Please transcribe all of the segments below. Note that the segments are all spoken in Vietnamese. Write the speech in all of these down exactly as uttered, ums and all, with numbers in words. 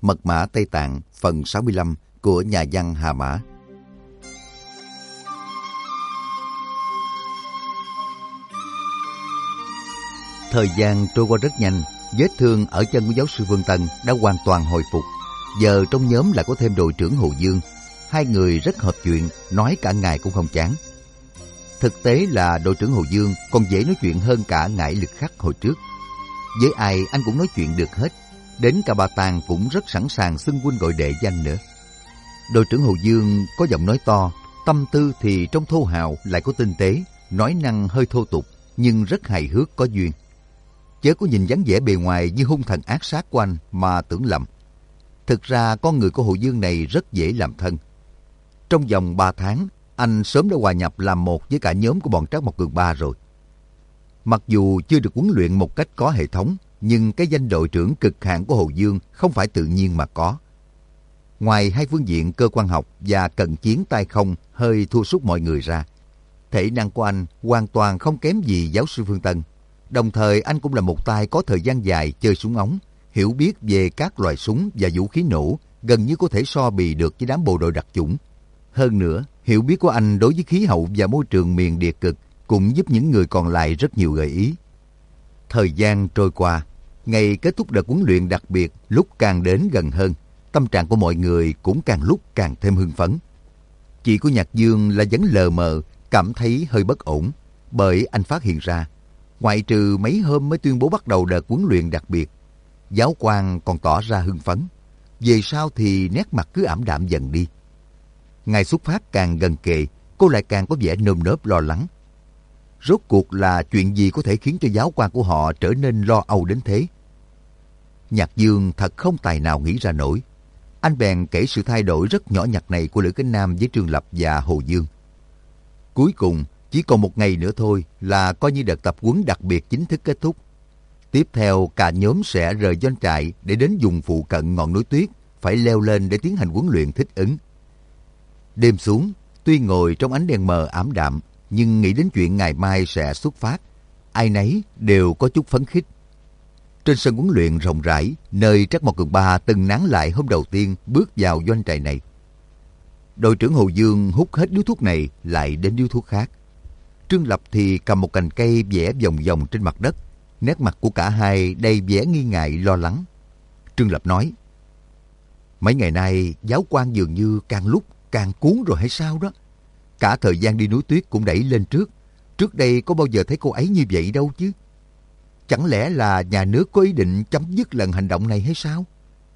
Mật mã Tây Tạng phần sáu mươi lăm của nhà văn Hà Mã. Thời gian trôi qua rất nhanh, vết thương ở chân của giáo sư Vương Tân đã hoàn toàn hồi phục. Giờ trong nhóm lại có thêm đội trưởng Hồ Dương. Hai người rất hợp chuyện, nói cả ngày cũng không chán. Thực tế là đội trưởng Hồ Dương còn dễ nói chuyện hơn cả Ngải Lực Khắc hồi trước. Với ai anh cũng nói chuyện được hết. Đến cả bà Tàng cũng rất sẵn sàng xưng huynh gọi đệ danh nữa. Đội trưởng Hồ Dương có giọng nói to, tâm tư thì trong thô hào lại có tinh tế, nói năng hơi thô tục nhưng rất hài hước có duyên. Chớ có nhìn dáng vẻ bề ngoài như hung thần ác sát của anh mà tưởng lầm. Thực ra con người của Hồ Dương này rất dễ làm thân. Trong vòng ba tháng, anh sớm đã hòa nhập làm một với cả nhóm của bọn Trác Mộc Cường Ba rồi. Mặc dù chưa được huấn luyện một cách có hệ thống, nhưng cái danh đội trưởng cực hạn của Hồ Dương không phải tự nhiên mà có. Ngoài hai phương diện cơ quan học và cận chiến tay không hơi thua sút mọi người ra, thể năng của anh hoàn toàn không kém gì giáo sư Phương Tân. Đồng thời anh cũng là một tay có thời gian dài chơi súng ống, hiểu biết về các loại súng và vũ khí nổ, gần như có thể so bì được với đám bộ đội đặc chủng. Hơn nữa, hiểu biết của anh đối với khí hậu và môi trường miền địa cực cũng giúp những người còn lại rất nhiều gợi ý. Thời gian trôi qua, ngày kết thúc đợt huấn luyện đặc biệt lúc càng đến gần hơn, tâm trạng của mọi người cũng càng lúc càng thêm hưng phấn. Chị của Nhạc Dương là vẫn lờ mờ, cảm thấy hơi bất ổn, bởi anh phát hiện ra, ngoại trừ mấy hôm mới tuyên bố bắt đầu đợt huấn luyện đặc biệt, giáo quan còn tỏ ra hưng phấn. Về sau thì nét mặt cứ ảm đạm dần đi. Ngày xuất phát càng gần kề, cô lại càng có vẻ nơm nớp lo lắng. Rốt cuộc là chuyện gì có thể khiến cho giáo quan của họ trở nên lo âu đến thế? Nhạc Dương thật không tài nào nghĩ ra nổi. Anh bèn kể sự thay đổi rất nhỏ nhặt này của Lữ Kính Nam với Trương Lập và Hồ Dương. Cuối cùng, chỉ còn một ngày nữa thôi là coi như đợt tập huấn đặc biệt chính thức kết thúc. Tiếp theo, cả nhóm sẽ rời doanh trại để đến vùng phụ cận ngọn núi tuyết, phải leo lên để tiến hành huấn luyện thích ứng. Đêm xuống, tuy ngồi trong ánh đèn mờ ảm đạm, nhưng nghĩ đến chuyện ngày mai sẽ xuất phát, ai nấy đều có chút phấn khích. Trên sân huấn luyện rộng rãi, nơi Trác Mộc Cường Ba từng nán lại hôm đầu tiên bước vào doanh trại này. Đội trưởng Hồ Dương hút hết điếu thuốc này lại đến điếu thuốc khác. Trương Lập thì cầm một cành cây vẽ vòng vòng trên mặt đất. Nét mặt của cả hai đầy vẻ nghi ngại lo lắng. Trương Lập nói, mấy ngày nay giáo quan dường như càng lúc càng cuốn rồi hay sao đó. Cả thời gian đi núi tuyết cũng đẩy lên trước. Trước đây có bao giờ thấy cô ấy như vậy đâu chứ. Chẳng lẽ là nhà nước có ý định chấm dứt lần hành động này hay sao?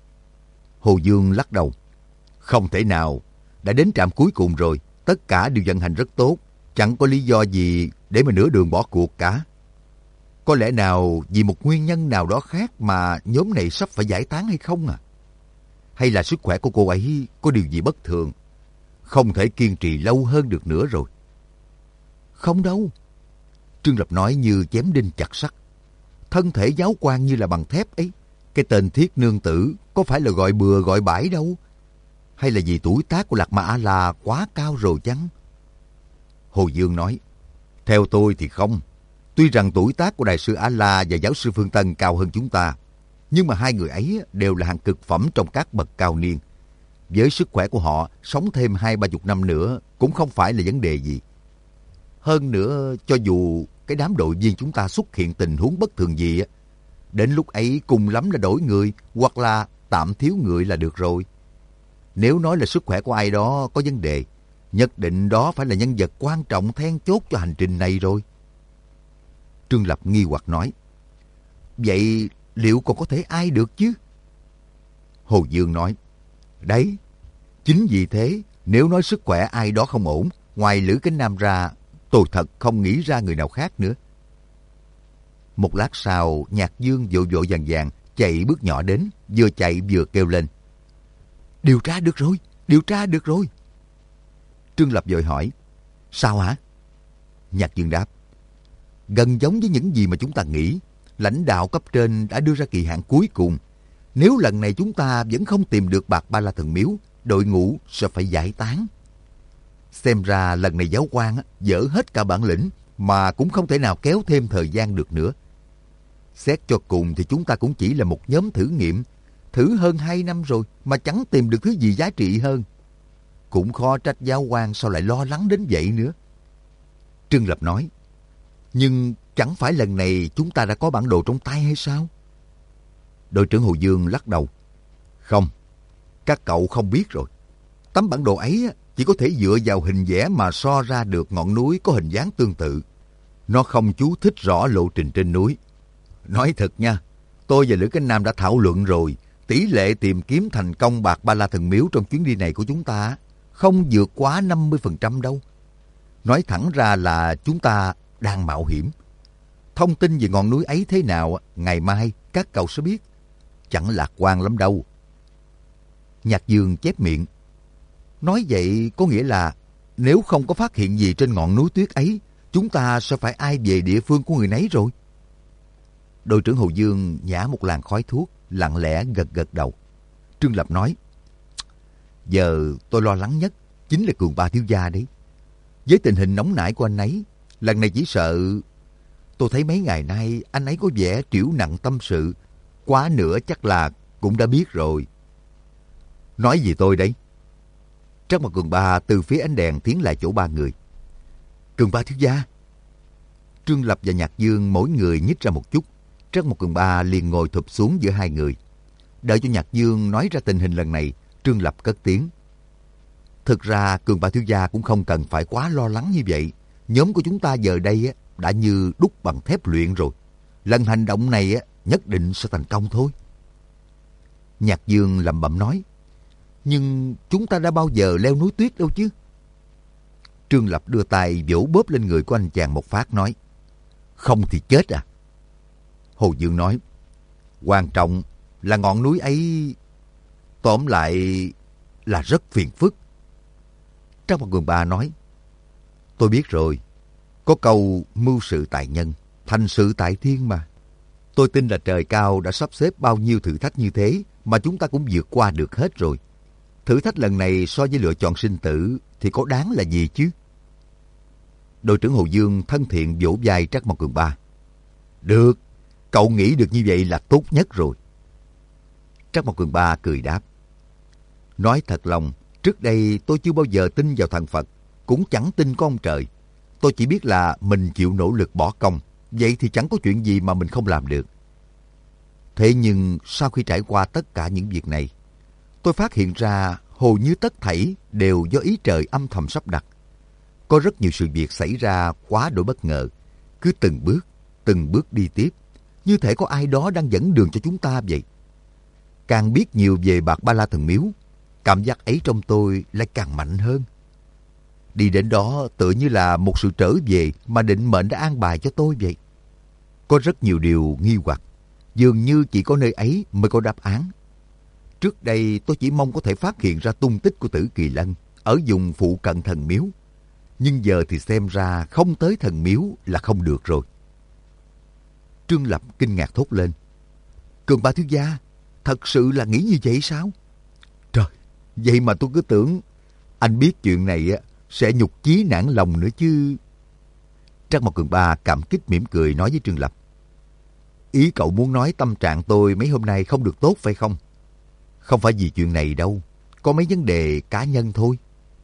Hồ Dương lắc đầu. Không thể nào. Đã đến trạm cuối cùng rồi. Tất cả đều vận hành rất tốt. Chẳng có lý do gì để mà nửa đường bỏ cuộc cả. Có lẽ nào vì một nguyên nhân nào đó khác mà nhóm này sắp phải giải tán hay không à? Hay là sức khỏe của cô ấy có điều gì bất thường? Không thể kiên trì lâu hơn được nữa rồi. Không đâu. Trương Lập nói như chém đinh chặt sắt. Thân thể giáo quan như là bằng thép ấy. Cái tên Thiết Nương Tử có phải là gọi bừa gọi bãi đâu. Hay là vì tuổi tác của Lạc Ma A-la quá cao rồi chăng? Hồ Dương nói, theo tôi thì không. Tuy rằng tuổi tác của Đại sư A-la và giáo sư Phương Tân cao hơn chúng ta, nhưng mà hai người ấy đều là hàng cực phẩm trong các bậc cao niên. Với sức khỏe của họ, sống thêm hai ba chục năm nữa cũng không phải là vấn đề gì. Hơn nữa, cho dù cái đám đội viên chúng ta xuất hiện tình huống bất thường gì, đến lúc ấy cùng lắm là đổi người hoặc là tạm thiếu người là được rồi. Nếu nói là sức khỏe của ai đó có vấn đề, nhất định đó phải là nhân vật quan trọng then chốt cho hành trình này rồi. Trương Lập nghi hoặc nói, vậy liệu còn có thể ai được chứ? Hồ Dương nói, đấy, chính vì thế, nếu nói sức khỏe ai đó không ổn, ngoài Lữ Kính Nam ra, tôi thật không nghĩ ra người nào khác nữa. Một lát sau, Nhạc Dương vội vội vàng vàng chạy bước nhỏ đến, vừa chạy vừa kêu lên, điều tra được rồi, điều tra được rồi. Trương Lập vội hỏi, sao hả? Nhạc Dương đáp, gần giống với những gì mà chúng ta nghĩ. Lãnh đạo cấp trên đã đưa ra kỳ hạn cuối cùng. Nếu lần này chúng ta vẫn không tìm được Bạc Ba La Thần Miếu, đội ngũ sẽ phải giải tán. Xem ra lần này giáo quan dỡ hết cả bản lĩnh mà cũng không thể nào kéo thêm thời gian được nữa. Xét cho cùng thì chúng ta cũng chỉ là một nhóm thử nghiệm. Thử hơn hai năm rồi mà chẳng tìm được thứ gì giá trị hơn. Cũng khó trách giáo quan sao lại lo lắng đến vậy nữa. Trương Lập nói, nhưng chẳng phải lần này chúng ta đã có bản đồ trong tay hay sao? Đội trưởng Hồ Dương lắc đầu. Không, các cậu không biết rồi. Tấm bản đồ ấy chỉ có thể dựa vào hình vẽ mà so ra được ngọn núi có hình dáng tương tự. Nó không chú thích rõ lộ trình trên núi. Nói thật nha, tôi và Lữ Cánh Nam đã thảo luận rồi. Tỷ lệ tìm kiếm thành công bạc Ba La Thần Miếu trong chuyến đi này của chúng ta không vượt quá năm mươi phần trăm đâu. Nói thẳng ra là chúng ta đang mạo hiểm. Thông tin về ngọn núi ấy thế nào, ngày mai các cậu sẽ biết. Chẳng lạc quan lắm đâu. Nhạc Dương chép miệng. Nói vậy có nghĩa là nếu không có phát hiện gì trên ngọn núi tuyết ấy, chúng ta sẽ phải ai về địa phương của người nấy rồi. Đội trưởng Hồ Dương nhả một làn khói thuốc, lặng lẽ gật gật đầu. Trương Lập nói, giờ tôi lo lắng nhất chính là Cường Ba thiếu gia đấy. Với tình hình nóng nảy của anh ấy, lần này chỉ sợ... Tôi thấy mấy ngày nay anh ấy có vẻ trĩu nặng tâm sự. Quá nữa chắc là cũng đã biết rồi. Nói gì tôi đấy? Trác Mộc Cường Ba từ phía ánh đèn tiến lại chỗ ba người. Cường Ba thiếu gia. Trương Lập và Nhạc Dương mỗi người nhích ra một chút. Trác Mộc Cường Ba liền ngồi thụp xuống giữa hai người. Đợi cho Nhạc Dương nói ra tình hình lần này, Trương Lập cất tiếng. Thực ra Cường Ba thiếu gia cũng không cần phải quá lo lắng như vậy. Nhóm của chúng ta giờ đây đã như đúc bằng thép luyện rồi. Lần hành động này nhất định sẽ thành công thôi. Nhạc Dương lẩm bẩm nói. Nhưng chúng ta đã bao giờ leo núi tuyết đâu chứ? Trương Lập đưa tay vỗ bóp lên người của anh chàng một phát nói. Không thì chết à? Hồ Dương nói. Quan trọng là ngọn núi ấy... Tóm lại là rất phiền phức. Trác Mộc Cường Ba nói. Tôi biết rồi. Có câu mưu sự tại nhân, thành sự tại thiên mà. Tôi tin là trời cao đã sắp xếp bao nhiêu thử thách như thế mà chúng ta cũng vượt qua được hết rồi. Thử thách lần này so với lựa chọn sinh tử thì có đáng là gì chứ? Đội trưởng Hồ Dương thân thiện vỗ vai Trác Mộc Cường Ba. Được, cậu nghĩ được như vậy là tốt nhất rồi. Trác Mộc Cường Ba cười đáp. Nói thật lòng, trước đây tôi chưa bao giờ tin vào thần Phật, cũng chẳng tin có ông trời. Tôi chỉ biết là mình chịu nỗ lực bỏ công, vậy thì chẳng có chuyện gì mà mình không làm được. Thế nhưng sau khi trải qua tất cả những việc này, tôi phát hiện ra hầu như tất thảy đều do ý trời âm thầm sắp đặt. Có rất nhiều sự việc xảy ra quá đổi bất ngờ, cứ từng bước, từng bước đi tiếp, như thể có ai đó đang dẫn đường cho chúng ta vậy. Càng biết nhiều về bạc Ba La Thần Miếu, cảm giác ấy trong tôi lại càng mạnh hơn. Đi đến đó tựa như là một sự trở về mà định mệnh đã an bài cho tôi vậy. Có rất nhiều điều nghi hoặc, dường như chỉ có nơi ấy mới có đáp án. Trước đây tôi chỉ mong có thể phát hiện ra tung tích của Tử Kỳ Lân ở vùng phụ cận thần miếu. Nhưng giờ thì xem ra không tới thần miếu là không được rồi. Trương Lập kinh ngạc thốt lên. Cường Ba thiếu gia, thật sự là nghĩ như vậy sao? Trời, vậy mà tôi cứ tưởng anh biết chuyện này sẽ nhục chí nản lòng nữa chứ. Trác Mộc Cường Ba cảm kích mỉm cười nói với Trương Lập. Ý cậu muốn nói tâm trạng tôi mấy hôm nay không được tốt phải không? Không phải vì chuyện này đâu, có mấy vấn đề cá nhân thôi.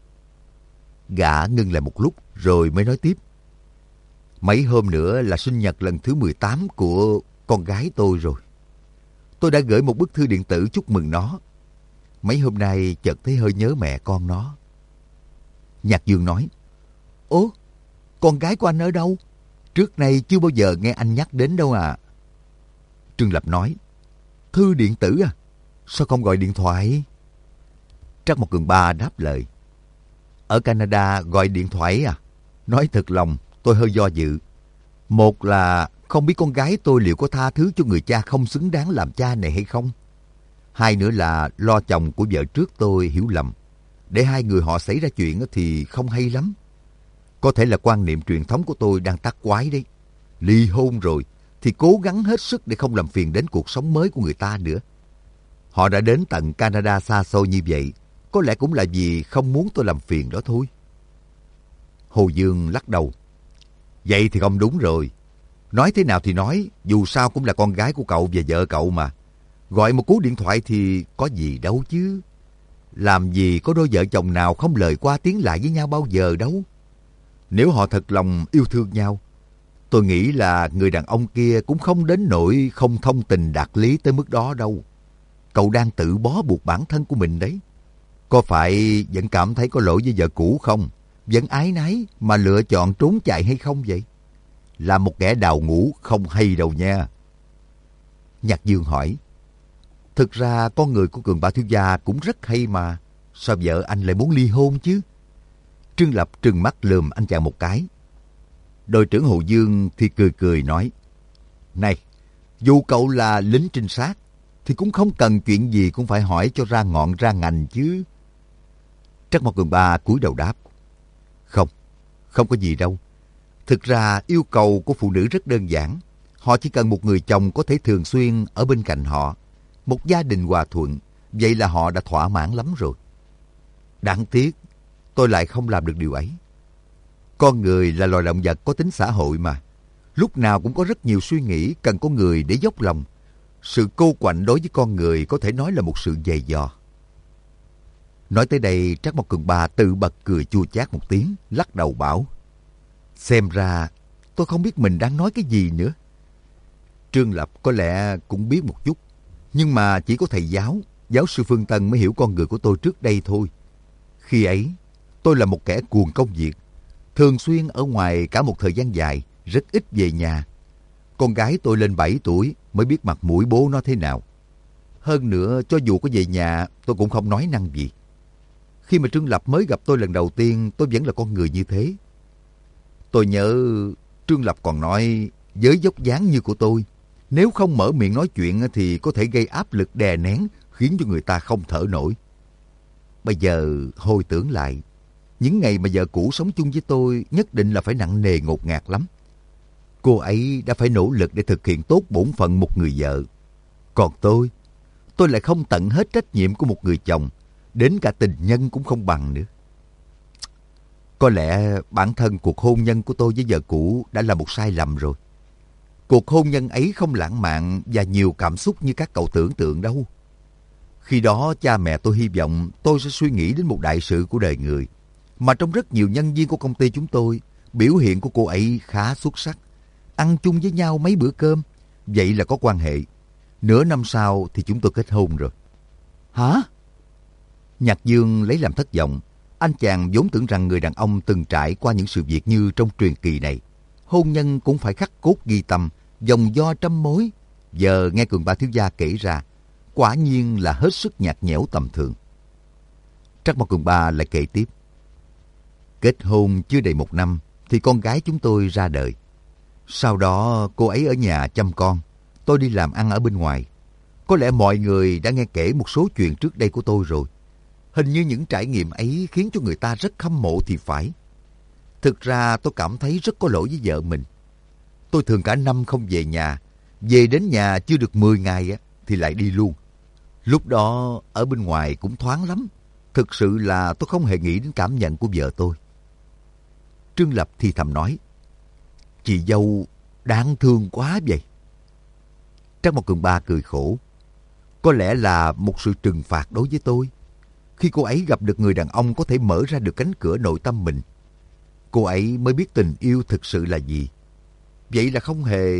Gã ngưng lại một lúc rồi mới nói tiếp. Mấy hôm nữa là sinh nhật lần thứ mười tám của con gái tôi rồi. Tôi đã gửi một bức thư điện tử chúc mừng nó. Mấy hôm nay chợt thấy hơi nhớ mẹ con nó. Nhạc Dương nói. Ố, con gái của anh ở đâu? Trước nay chưa bao giờ nghe anh nhắc đến đâu à. Trương Lập nói. Thư điện tử à? Sao không gọi điện thoại? Trác Mộc Cường Ba đáp lời. Ở Canada gọi điện thoại à? Nói thật lòng, tôi hơi do dự. Một là không biết con gái tôi liệu có tha thứ cho người cha không xứng đáng làm cha này hay không. Hai nữa là lo chồng của vợ trước tôi hiểu lầm. Để hai người họ xảy ra chuyện thì không hay lắm. Có thể là quan niệm truyền thống của tôi đang tắc quái đấy. Ly hôn rồi thì cố gắng hết sức để không làm phiền đến cuộc sống mới của người ta nữa. Họ đã đến tận Canada xa xôi như vậy, có lẽ cũng là vì không muốn tôi làm phiền đó thôi. Hồ Dương lắc đầu. Vậy thì không đúng rồi. Nói thế nào thì nói, dù sao cũng là con gái của cậu và vợ cậu mà. Gọi một cú điện thoại thì có gì đâu chứ. Làm gì có đôi vợ chồng nào không lời qua tiếng lại với nhau bao giờ đâu. Nếu họ thật lòng yêu thương nhau, tôi nghĩ là người đàn ông kia cũng không đến nỗi không thông tình đạt lý tới mức đó đâu. Cậu đang tự bó buộc bản thân của mình đấy. Có phải vẫn cảm thấy có lỗi với vợ cũ không? Vẫn ái náy mà lựa chọn trốn chạy hay không vậy? Là một kẻ đào ngũ không hay đâu nha. Nhạc Dương hỏi. Thực ra con người của Cường Ba thiếu gia cũng rất hay mà. Sao vợ anh lại muốn ly hôn chứ? Trương Lập trừng mắt lườm anh chàng một cái. Đội trưởng Hồ Dương thì cười cười nói. Này, dù cậu là lính trinh sát, thì cũng không cần chuyện gì cũng phải hỏi cho ra ngọn ra ngành chứ. Trắc Mộc Cường Ba cúi đầu đáp. Không, không có gì đâu. Thực ra yêu cầu của phụ nữ rất đơn giản. Họ chỉ cần một người chồng có thể thường xuyên ở bên cạnh họ. Một gia đình hòa thuận. Vậy là họ đã thỏa mãn lắm rồi. Đáng tiếc, tôi lại không làm được điều ấy. Con người là loài động vật có tính xã hội mà. Lúc nào cũng có rất nhiều suy nghĩ cần có người để dốc lòng. Sự cô quạnh đối với con người có thể nói là một sự dày dò. Nói tới đây, Trắc Mộc Cường Ba tự bật cười chua chát một tiếng, lắc đầu bảo. Xem ra, tôi không biết mình đang nói cái gì nữa. Trương Lập có lẽ cũng biết một chút, nhưng mà chỉ có thầy giáo, giáo sư Phương Tân mới hiểu con người của tôi trước đây thôi. Khi ấy, tôi là một kẻ cuồng công việc, thường xuyên ở ngoài cả một thời gian dài, rất ít về nhà. Con gái tôi lên bảy tuổi mới biết mặt mũi bố nó thế nào. Hơn nữa, cho dù có về nhà, tôi cũng không nói năng gì. Khi mà Trương Lập mới gặp tôi lần đầu tiên, tôi vẫn là con người như thế. Tôi nhớ Trương Lập còn nói, với dốc dáng như của tôi, nếu không mở miệng nói chuyện thì có thể gây áp lực đè nén, khiến cho người ta không thở nổi. Bây giờ hồi tưởng lại, những ngày mà vợ cũ sống chung với tôi nhất định là phải nặng nề ngột ngạt lắm. Cô ấy đã phải nỗ lực để thực hiện tốt bổn phận một người vợ. Còn tôi, tôi lại không tận hết trách nhiệm của một người chồng, đến cả tình nhân cũng không bằng nữa. Có lẽ bản thân cuộc hôn nhân của tôi với vợ cũ đã là một sai lầm rồi. Cuộc hôn nhân ấy không lãng mạn và nhiều cảm xúc như các cậu tưởng tượng đâu. Khi đó cha mẹ tôi hy vọng tôi sẽ suy nghĩ đến một đại sự của đời người. Mà trong rất nhiều nhân viên của công ty chúng tôi, biểu hiện của cô ấy khá xuất sắc. Ăn chung với nhau mấy bữa cơm, vậy là có quan hệ. Nửa năm sau thì chúng tôi kết hôn rồi. Hả? Nhạc Dương lấy làm thất vọng. Anh chàng vốn tưởng rằng người đàn ông từng trải qua những sự việc như trong truyền kỳ này. Hôn nhân cũng phải khắc cốt ghi tâm, dòng do trăm mối. Giờ nghe Cường Ba thiếu gia kể ra, quả nhiên là hết sức nhạt nhẽo tầm thường. Trắc Mộc Cường Ba lại kể tiếp. Kết hôn chưa đầy một năm thì con gái chúng tôi ra đời. Sau đó cô ấy ở nhà chăm con, tôi đi làm ăn ở bên ngoài. Có lẽ mọi người đã nghe kể một số chuyện trước đây của tôi rồi. Hình như những trải nghiệm ấy khiến cho người ta rất hâm mộ thì phải. Thực ra tôi cảm thấy rất có lỗi với vợ mình. Tôi thường cả năm không về nhà, về đến nhà chưa được mười ngày thì lại đi luôn. Lúc đó ở bên ngoài cũng thoáng lắm. Thực sự là tôi không hề nghĩ đến cảm nhận của vợ tôi. Trương Lập thì thầm nói, chị dâu đáng thương quá vậy. Trắc Mộc Cường Ba cười khổ. Có lẽ là một sự trừng phạt đối với tôi. Khi cô ấy gặp được người đàn ông có thể mở ra được cánh cửa nội tâm mình, cô ấy mới biết tình yêu thực sự là gì. Vậy là không hề...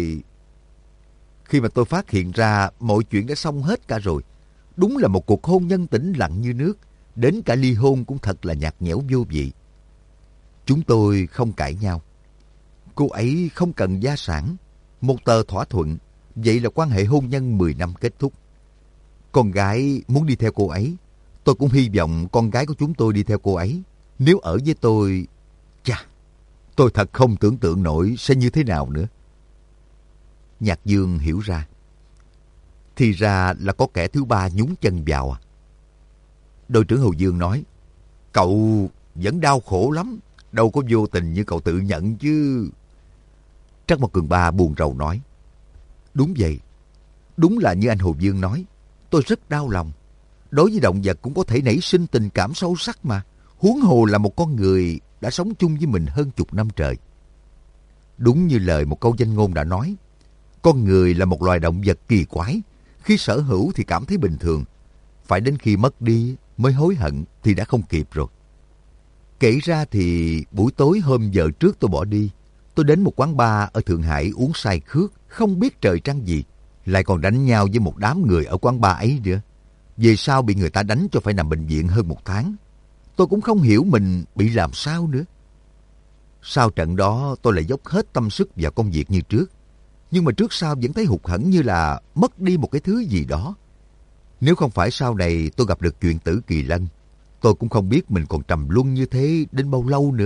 Khi mà tôi phát hiện ra mọi chuyện đã xong hết cả rồi, đúng là một cuộc hôn nhân tĩnh lặng như nước, đến cả ly hôn cũng thật là nhạt nhẽo vô vị. Chúng tôi không cãi nhau. Cô ấy không cần gia sản, một tờ thỏa thuận, vậy là quan hệ hôn nhân mười năm kết thúc. Con gái muốn đi theo cô ấy, tôi cũng hy vọng con gái của chúng tôi đi theo cô ấy. Nếu ở với tôi, chà, tôi thật không tưởng tượng nổi sẽ như thế nào nữa. Nhạc Dương hiểu ra. Thì ra là có kẻ thứ ba nhúng chân vào à. Đội trưởng Hồ Dương nói, cậu vẫn đau khổ lắm, đâu có vô tình như cậu tự nhận chứ. Trắc Mộc Cường Ba buồn rầu nói, đúng vậy, đúng là như anh Hồ Dương nói, tôi rất đau lòng. Đối với động vật cũng có thể nảy sinh tình cảm sâu sắc mà, huống hồ là một con người đã sống chung với mình hơn chục năm trời. Đúng như lời một câu danh ngôn đã nói, con người là một loài động vật kỳ quái, Khi sở hữu thì cảm thấy bình thường, phải đến khi mất đi mới hối hận thì đã không kịp rồi. Kể ra thì buổi tối hôm giờ trước tôi bỏ đi, tôi đến một quán bar ở Thượng Hải uống say khước, không biết trời trăng gì, lại còn đánh nhau với một đám người ở quán bar ấy nữa. Về sau bị người ta đánh cho phải nằm bệnh viện hơn một tháng. Tôi cũng không hiểu mình bị làm sao nữa. Sau trận đó tôi lại dốc hết tâm sức vào công việc như trước. Nhưng mà trước sau vẫn thấy hụt hẫng như là mất đi một cái thứ gì đó. Nếu không phải sau này tôi gặp được chuyện Tử Kỳ Lân, tôi cũng không biết mình còn trầm luân như thế đến bao lâu nữa.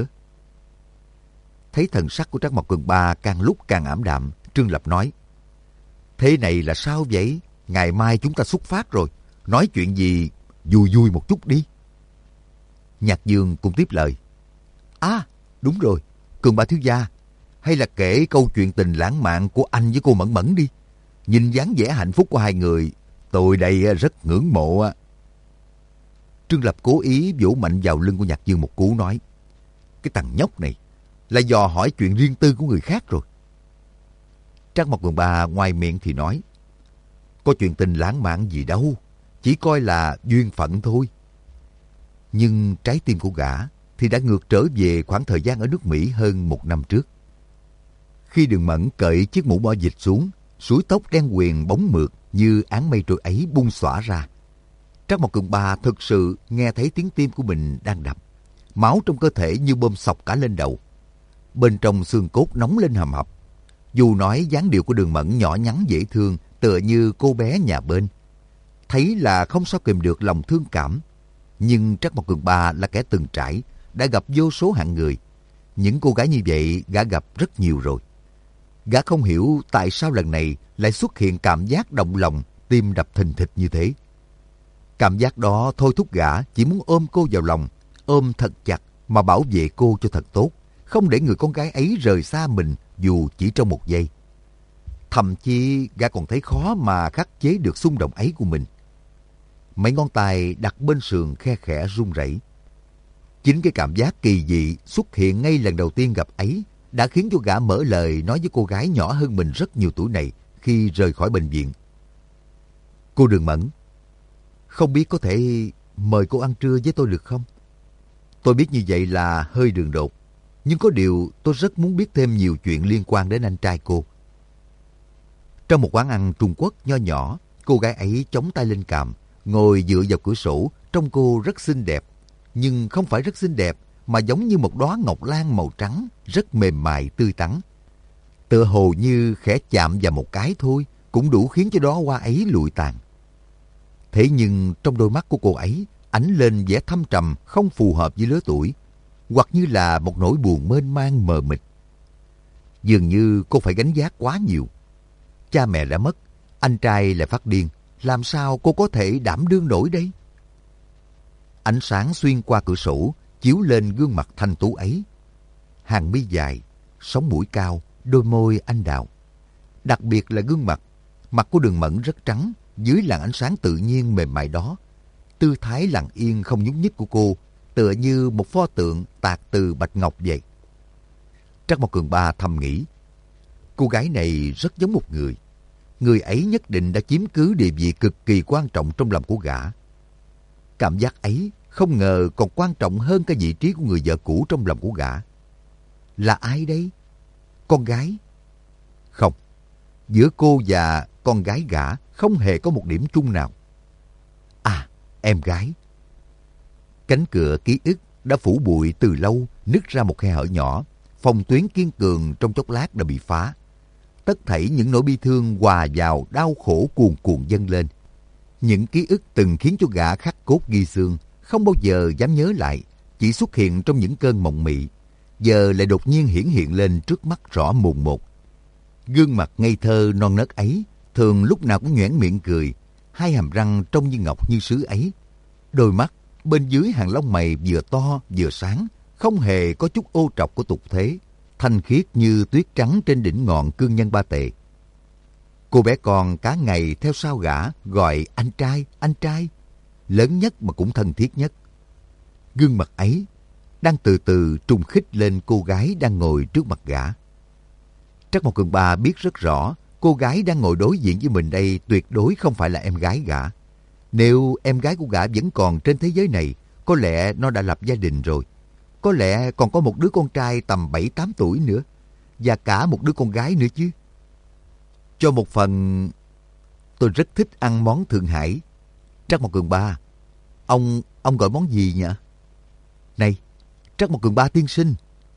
Thấy thần sắc của Trác Mộc Cường Ba càng lúc càng ảm đạm, Trương Lập nói: Thế này là sao vậy? Ngày mai chúng ta xuất phát rồi. Nói chuyện gì vui vui một chút đi. Nhạc Dương cũng tiếp lời: À, đúng rồi, Cường Ba thiếu gia, hay là kể câu chuyện tình lãng mạn của anh với cô Mẫn Mẫn đi. Nhìn dáng vẻ hạnh phúc của hai người, tôi đây rất ngưỡng mộ. Trương Lập cố ý vỗ mạnh vào lưng của Nhạc Dương một cú, nói: Cái thằng nhóc này là dò hỏi chuyện riêng tư của người khác rồi. Trác Mộc Cường Ba ngoài miệng thì nói: Có chuyện tình lãng mạn gì đâu, chỉ coi là duyên phận thôi. Nhưng trái tim của gã thì đã ngược trở về khoảng thời gian ở nước Mỹ hơn một năm trước. Khi Đường Mẫn cởi chiếc mũ bỏ dịch xuống, suối tóc đen quyền bóng mượt như áng mây trôi ấy bung xõa ra. Trác Mộc Cường Ba thực sự nghe thấy tiếng tim của mình đang đập. Máu trong cơ thể như bơm xộc cả lên đầu. Bên trong xương cốt nóng lên hầm hập. Dù nói dáng điệu của Đường Mẫn nhỏ nhắn dễ thương, tựa như cô bé nhà bên, thấy là không sao kìm được lòng thương cảm. Nhưng Trác Mộc Cường Ba là kẻ từng trải, đã gặp vô số hạng người. Những cô gái như vậy gã gặp rất nhiều rồi. Gã không hiểu tại sao lần này lại xuất hiện cảm giác động lòng, tim đập thình thịch như thế. Cảm giác đó thôi thúc gã chỉ muốn ôm cô vào lòng, ôm thật chặt mà bảo vệ cô cho thật tốt, không để người con gái ấy rời xa mình dù chỉ trong một giây. Thậm chí gã còn thấy khó mà khắc chế được xung động ấy của mình. Mấy ngón tay đặt bên sườn khe khẽ run rẩy. Chính cái cảm giác kỳ dị xuất hiện ngay lần đầu tiên gặp ấy đã khiến cho gã mở lời nói với cô gái nhỏ hơn mình rất nhiều tuổi này khi rời khỏi bệnh viện. Cô Đường Mẫn, không biết có thể mời cô ăn trưa với tôi được không? Tôi biết như vậy là hơi đường đột, nhưng có điều tôi rất muốn biết thêm nhiều chuyện liên quan đến anh trai cô. Trong một quán ăn Trung Quốc nho nhỏ, cô gái ấy chống tay lên cằm, ngồi dựa vào cửa sổ, trông cô rất xinh đẹp. Nhưng không phải rất xinh đẹp, mà giống như một đóa ngọc lan màu trắng, rất mềm mại tươi tắn. Tựa hồ như khẽ chạm vào một cái thôi, cũng đủ khiến cho đóa hoa ấy lụi tàn. Thế nhưng trong đôi mắt của cô ấy ánh lên vẻ thâm trầm không phù hợp với lứa tuổi, hoặc như là một nỗi buồn mênh mang mờ mịt. Dường như cô phải gánh vác quá nhiều. Cha mẹ đã mất, anh trai lại phát điên, làm sao cô có thể đảm đương nổi đây? Ánh sáng xuyên qua cửa sổ chiếu lên gương mặt thanh tú ấy. Hàng mi dài, sống mũi cao, đôi môi anh đào. Đặc biệt là gương mặt, mặt của Đường Mẫn rất trắng, dưới làn ánh sáng tự nhiên mềm mại đó. Tư thái lặng yên không nhúc nhích của cô tựa như một pho tượng tạc từ bạch ngọc vậy. Trác Mộc Cường Ba thầm nghĩ, cô gái này rất giống một người. Người ấy nhất định đã chiếm cứ địa vị cực kỳ quan trọng trong lòng của gã. Cảm giác ấy không ngờ còn quan trọng hơn cả vị trí của người vợ cũ trong lòng của gã. Là ai đây? Con gái? Không, giữa cô và con gái gã không hề có một điểm chung nào. À, em gái. Cánh cửa ký ức đã phủ bụi từ lâu, nứt ra một khe hở nhỏ. Phòng tuyến kiên cường trong chốc lát đã bị phá. Tất thảy những nỗi bi thương hòa vào đau khổ cuồn cuộn dâng lên. Những ký ức từng khiến cho gã khắc cốt ghi xương, không bao giờ dám nhớ lại, chỉ xuất hiện trong những cơn mộng mị, giờ lại đột nhiên hiển hiện lên trước mắt rõ mồn một. Gương mặt ngây thơ non nớt ấy, thường lúc nào cũng nhoẻn miệng cười, hai hàm răng trông như ngọc như sứ ấy. Đôi mắt bên dưới hàng lông mày vừa to vừa sáng, không hề có chút ô trọc của tục thế, thanh khiết như tuyết trắng trên đỉnh ngọn cương nhân ba tệ. Cô bé con cả ngày theo sau gã gọi anh trai, anh trai, lớn nhất mà cũng thân thiết nhất. Gương mặt ấy đang từ từ trùng khích lên cô gái đang ngồi trước mặt gã. Trác Mộc Cường Ba biết rất rõ cô gái đang ngồi đối diện với mình đây tuyệt đối không phải là em gái gã. Nếu em gái của gã vẫn còn trên thế giới này, có lẽ nó đã lập gia đình rồi. Có lẽ còn có một đứa con trai tầm bảy tám tuổi nữa. Và cả một đứa con gái nữa chứ. Cho một phần, tôi rất thích ăn món Thượng Hải. Trắc Mộc Cường Ba, ông ông gọi món gì nhỉ? Này, Trắc Mộc Cường Ba tiên sinh.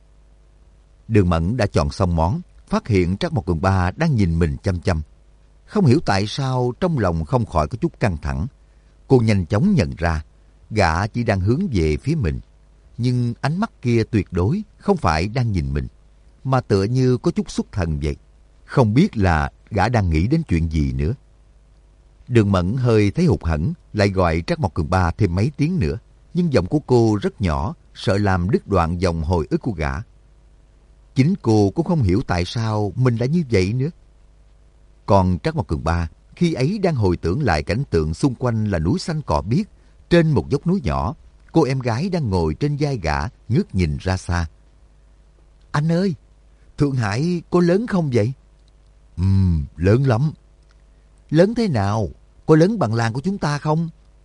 Đường Mẫn đã chọn xong món, phát hiện Trắc Mộc Cường Ba đang nhìn mình chăm chăm. Không hiểu tại sao trong lòng không khỏi có chút căng thẳng. Cô nhanh chóng nhận ra, gã chỉ đang hướng về phía mình. Nhưng ánh mắt kia tuyệt đối không phải đang nhìn mình, mà tựa như có chút xuất thần vậy. Không biết là gã đang nghĩ đến chuyện gì nữa. Đường Mẫn hơi thấy hụt hẫng, lại gọi Trắc Mộc Cường Ba thêm mấy tiếng nữa. Nhưng giọng của cô rất nhỏ, sợ làm đứt đoạn dòng hồi ức của gã. Chính cô cũng không hiểu tại sao mình đã như vậy nữa. Còn Trắc Mộc Cường Ba, khi ấy đang hồi tưởng lại cảnh tượng xung quanh là núi xanh cỏ biếc, trên một dốc núi nhỏ, cô em gái đang ngồi trên vai gã, ngước nhìn ra xa. Anh ơi, Thượng Hải có lớn không vậy? Ừm, lớn lắm. Lớn thế nào? Có lớn bằng làng của chúng ta không?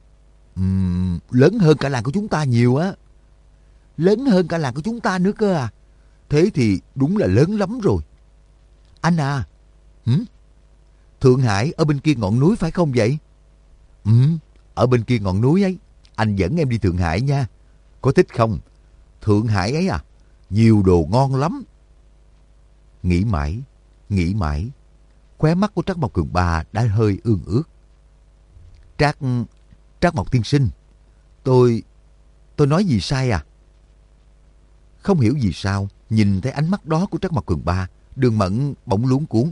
Ừm, lớn hơn cả làng của chúng ta nhiều á. Lớn hơn cả làng của chúng ta nữa cơ à? Thế thì đúng là lớn lắm rồi. Anh à, hử? Thượng Hải ở bên kia ngọn núi phải không vậy? Ừ, ở bên kia ngọn núi ấy. Anh dẫn em đi Thượng Hải nha. Có thích không? Thượng Hải ấy à, nhiều đồ ngon lắm. Nghĩ mãi, nghĩ mãi, khóe mắt của Trắc Mộc Cường Ba đã hơi ương ướt. Trắc, Trắc Mộc tiên sinh, tôi, tôi nói gì sai à? Không hiểu vì sao, nhìn thấy ánh mắt đó của Trắc Mộc Cường Ba, Đường Mẫn bỗng luống cuống.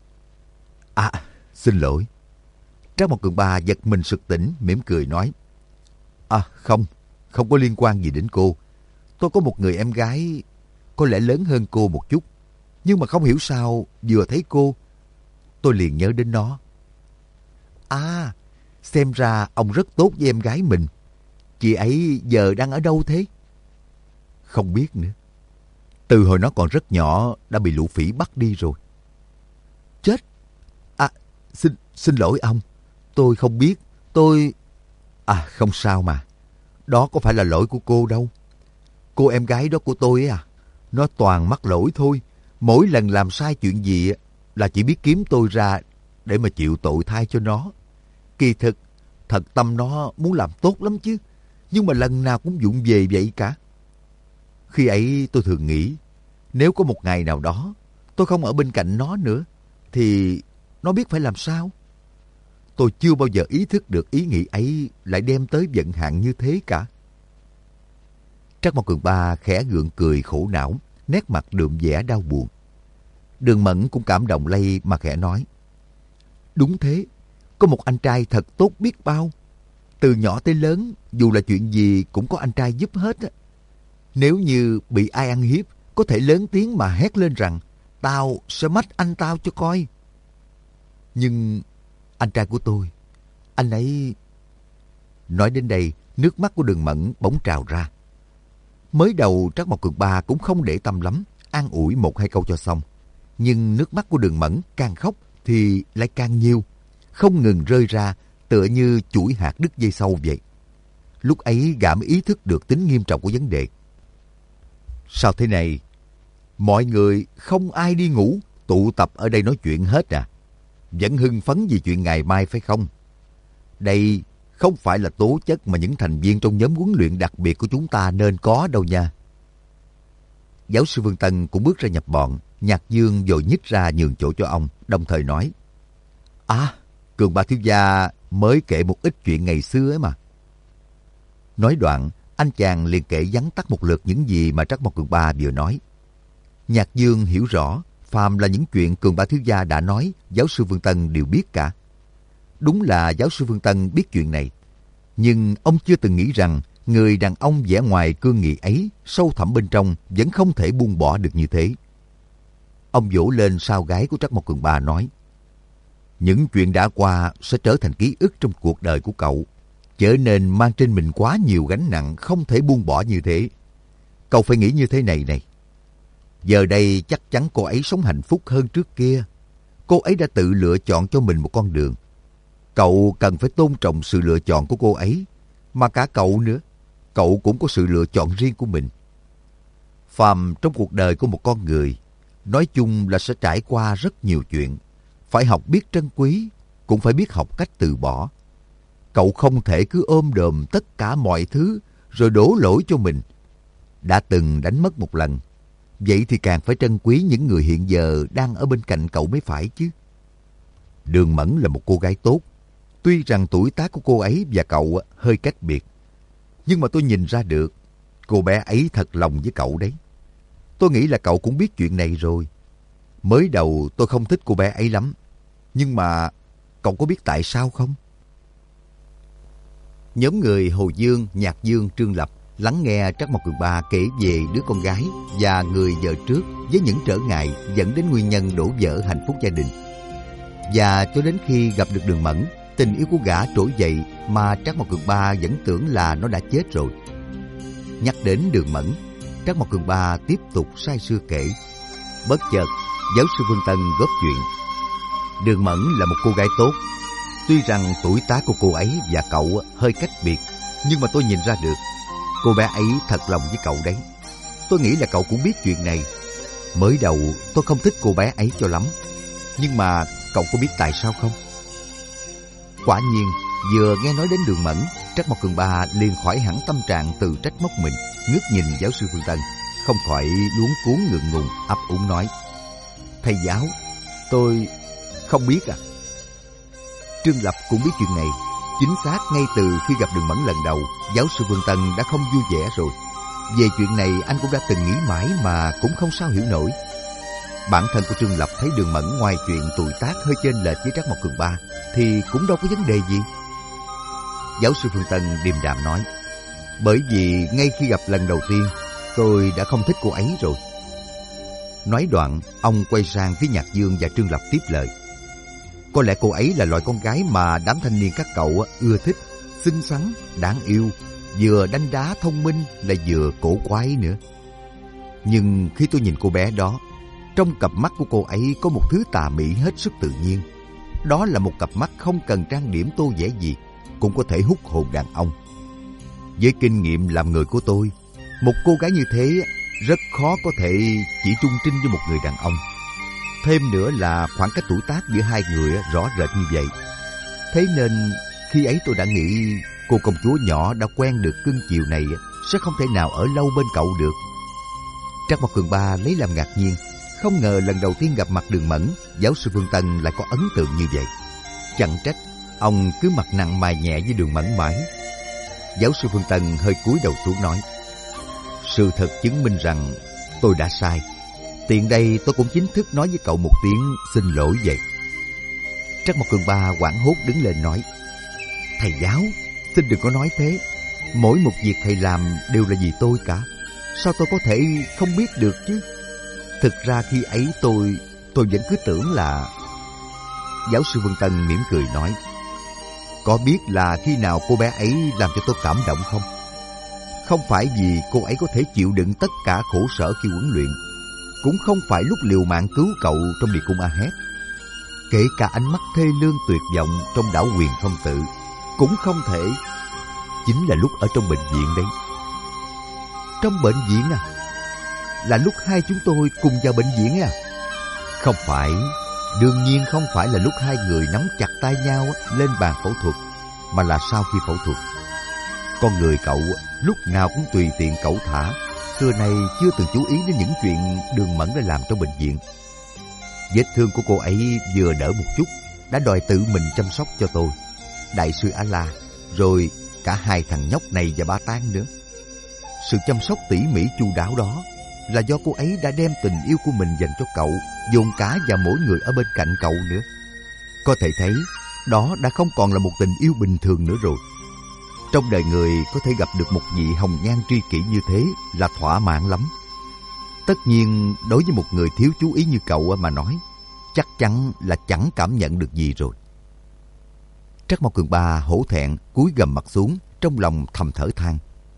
À, xin lỗi. Trắc Mộc Cường Ba giật mình sực tỉnh, mỉm cười nói. À, không, không có liên quan gì đến cô. Tôi có một người em gái có lẽ lớn hơn cô một chút. Nhưng mà không hiểu sao, vừa thấy cô, tôi liền nhớ đến nó. À, xem ra ông rất tốt với em gái mình. Chị ấy giờ đang ở đâu thế? Không biết nữa. Từ hồi nó còn rất nhỏ đã bị lũ phỉ bắt đi rồi. Chết! À, xin, xin lỗi ông. Tôi không biết. Tôi... À, không sao mà. Đó có phải là lỗi của cô đâu. Cô em gái đó của tôi ấy à, nó toàn mắc lỗi thôi. Mỗi lần làm sai chuyện gì là chỉ biết kiếm tôi ra để mà chịu tội thay cho nó. Kỳ thực, thật tâm nó muốn làm tốt lắm chứ. Nhưng mà lần nào cũng vụng về vậy cả. Khi ấy tôi thường nghĩ, nếu có một ngày nào đó tôi không ở bên cạnh nó nữa, thì nó biết phải làm sao. Tôi chưa bao giờ ý thức được ý nghĩ ấy lại đem tới vận hạn như thế cả. Trắc Mộc Cường Ba khẽ gượng cười khổ não, nét mặt đượm vẻ đau buồn. Đường Mẫn cũng cảm động lây mà khẽ nói. Đúng thế, có một anh trai thật tốt biết bao. Từ nhỏ tới lớn, dù là chuyện gì cũng có anh trai giúp hết á. Nếu như bị ai ăn hiếp, có thể lớn tiếng mà hét lên rằng tao sẽ mách anh tao cho coi. Nhưng anh trai của tôi, anh ấy... Nói đến đây, nước mắt của Đường Mẫn bỗng trào ra. Mới đầu Trắc Mộc Cường Ba cũng không để tâm lắm, an ủi một hai câu cho xong. Nhưng nước mắt của Đường Mẫn càng khóc thì lại càng nhiều, không ngừng rơi ra, tựa như chuỗi hạt đứt dây sâu vậy. Lúc ấy gã mới ý thức được tính nghiêm trọng của vấn đề. Sao thế này? Mọi người không ai đi ngủ, tụ tập ở đây nói chuyện hết à? Vẫn hưng phấn vì chuyện ngày mai phải không? Đây không phải là tố chất mà những thành viên trong nhóm huấn luyện đặc biệt của chúng ta nên có đâu nha. Giáo sư Vương Tân cũng bước ra nhập bọn. Nhạc Dương vội nhích ra nhường chỗ cho ông, đồng thời nói. À, Cường Ba thiếu gia mới kể một ít chuyện ngày xưa ấy mà. Nói đoạn, anh chàng liền kể vắn tắt một lượt những gì mà Trắc Mộc Cường Ba vừa nói. Nhạc Dương hiểu rõ, phàm là những chuyện Cường Ba thiếu gia đã nói, giáo sư Vương Tân đều biết cả. Đúng là giáo sư Vương Tân biết chuyện này, nhưng ông chưa từng nghĩ rằng người đàn ông vẻ ngoài cương nghị ấy sâu thẳm bên trong vẫn không thể buông bỏ được như thế. Ông vỗ lên sau gáy của Trắc Mộc Cường Ba nói. Những chuyện đã qua sẽ trở thành ký ức trong cuộc đời của cậu, trở nên mang trên mình quá nhiều gánh nặng không thể buông bỏ như thế. Cậu phải nghĩ như thế này này. Giờ đây chắc chắn cô ấy sống hạnh phúc hơn trước kia. Cô ấy đã tự lựa chọn cho mình một con đường. Cậu cần phải tôn trọng sự lựa chọn của cô ấy. Mà cả cậu nữa, cậu cũng có sự lựa chọn riêng của mình. Phàm trong cuộc đời của một con người, nói chung là sẽ trải qua rất nhiều chuyện. Phải học biết trân quý, cũng phải biết học cách từ bỏ. Cậu không thể cứ ôm đồm tất cả mọi thứ rồi đổ lỗi cho mình. Đã từng đánh mất một lần, vậy thì càng phải trân quý những người hiện giờ đang ở bên cạnh cậu mới phải chứ. Đường Mẫn là một cô gái tốt. Tuy rằng tuổi tác của cô ấy và cậu hơi cách biệt, nhưng mà tôi nhìn ra được cô bé ấy thật lòng với cậu đấy. Tôi nghĩ là cậu cũng biết chuyện này rồi. Mới đầu tôi không thích cô bé ấy lắm, nhưng mà cậu có biết tại sao không? Nhóm người Hồ Dương, Nhạc Dương, Trương Lập lắng nghe Trắc Mộc Cường Ba kể về đứa con gái và người vợ trước với những trở ngại dẫn đến nguyên nhân đổ vỡ hạnh phúc gia đình. Và cho đến khi gặp được Đường Mẫn, tình yêu của gã trỗi dậy mà Trắc Mộc Cường Ba vẫn tưởng là nó đã chết rồi. Nhắc đến Đường Mẫn, Trắc Mộc Cường Ba tiếp tục say sưa kể. Bất chợt, giáo sư Vương Tân góp chuyện. Đường Mẫn là một cô gái tốt. Tuy rằng tuổi tác của cô ấy và cậu hơi cách biệt, nhưng mà tôi nhìn ra được cô bé ấy thật lòng với cậu đấy. Tôi nghĩ là cậu cũng biết chuyện này. Mới đầu tôi không thích cô bé ấy cho lắm, nhưng mà cậu có biết tại sao không? Quả nhiên, vừa nghe nói đến Đường Mẫn, Trắc Mộc Cường Ba liền khỏi hẳn tâm trạng tự trách móc mình, ngước nhìn giáo sư Phương Tân, không khỏi luống cuống ngượng ngùng, ấp úng nói: Thầy giáo, tôi không biết à. Trương Lập cũng biết chuyện này. Chính xác ngay từ khi gặp Đường Mẫn lần đầu, giáo sư Phương Tân đã không vui vẻ rồi. Về chuyện này anh cũng đã từng nghĩ mãi mà cũng không sao hiểu nổi. Bản thân của Trương Lập thấy Đường Mẫn ngoài chuyện tuổi tác hơi chênh lệch với Trắc Mộc Cường Ba thì cũng đâu có vấn đề gì. Giáo sư Phương Tân điềm đạm nói: Bởi vì ngay khi gặp lần đầu tiên, tôi đã không thích cô ấy rồi. Nói đoạn, ông quay sang phía Nhạc Dương và Trương Lập tiếp lời: Có lẽ cô ấy là loại con gái mà đám thanh niên các cậu ưa thích, xinh xắn, đáng yêu, vừa đanh đá thông minh lại vừa cổ quái nữa. Nhưng khi tôi nhìn cô bé đó, trong cặp mắt của cô ấy có một thứ tà mị hết sức tự nhiên. Đó là một cặp mắt không cần trang điểm tô vẽ gì, cũng có thể hút hồn đàn ông. Với kinh nghiệm làm người của tôi, một cô gái như thế rất khó có thể chỉ trung trinh với một người đàn ông. Thêm nữa là khoảng cách tuổi tác giữa hai người rõ rệt như vậy. Thế nên khi ấy tôi đã nghĩ cô công chúa nhỏ đã quen được cưng chiều này sẽ không thể nào ở lâu bên cậu được. Trắc Mộc Cường Ba lấy làm ngạc nhiên, không ngờ lần đầu tiên gặp mặt Đường Mẫn, giáo sư Phương Tân lại có ấn tượng như vậy. Chẳng trách ông cứ mặt nặng mày nhẹ với Đường Mẫn mãi. Giáo sư Phương Tân hơi cúi đầu xuống nói: Sự thật chứng minh rằng tôi đã sai. Tiện đây tôi cũng chính thức nói với cậu một tiếng xin lỗi vậy. Trắc Mộc Cường Ba hoảng hốt đứng lên nói: Thầy giáo, xin đừng có nói thế. Mỗi một việc thầy làm đều là vì tôi cả. Sao tôi có thể không biết được chứ? Thực ra khi ấy tôi tôi vẫn cứ tưởng là... Giáo sư Vương Tân mỉm cười nói: Có biết là khi nào cô bé ấy làm cho tôi cảm động không? Không phải vì cô ấy có thể chịu đựng tất cả khổ sở khi huấn luyện, cũng không phải lúc liều mạng cứu cậu trong địa cung A Hét. Kể cả ánh mắt thê lương tuyệt vọng trong đảo Huyền Phong Tự cũng không thể. Chính là lúc ở trong bệnh viện đấy. Trong bệnh viện à? Là lúc hai chúng tôi cùng vào bệnh viện à? Không phải. Đương nhiên không phải là lúc hai người nắm chặt tay nhau lên bàn phẫu thuật, mà là sau khi phẫu thuật. Con người cậu lúc nào cũng tùy tiện cẩu thả, xưa nay chưa từng chú ý đến những chuyện Đường Mẫn đã làm trong bệnh viện. Vết thương của cô ấy vừa đỡ một chút đã đòi tự mình chăm sóc cho tôi, đại sư A-la, rồi cả hai thằng nhóc này và Ba Tán nữa. Sự chăm sóc tỉ mỉ chu đáo đó là do cô ấy đã đem tình yêu của mình dành cho cậu dồn cả vào mỗi người ở bên cạnh cậu nữa. Có thể thấy đó đã không còn là một tình yêu bình thường nữa rồi. Trong đời người có thể gặp được một vị hồng nhan tri kỷ như thế là thỏa mãn lắm. Tất nhiên đối với một người thiếu chú ý như cậu mà nói, chắc chắn là chẳng cảm nhận được gì rồi. Trắc Mộc Cường Ba hổ thẹn cúi gằm mặt xuống, trong lòng thầm thở than: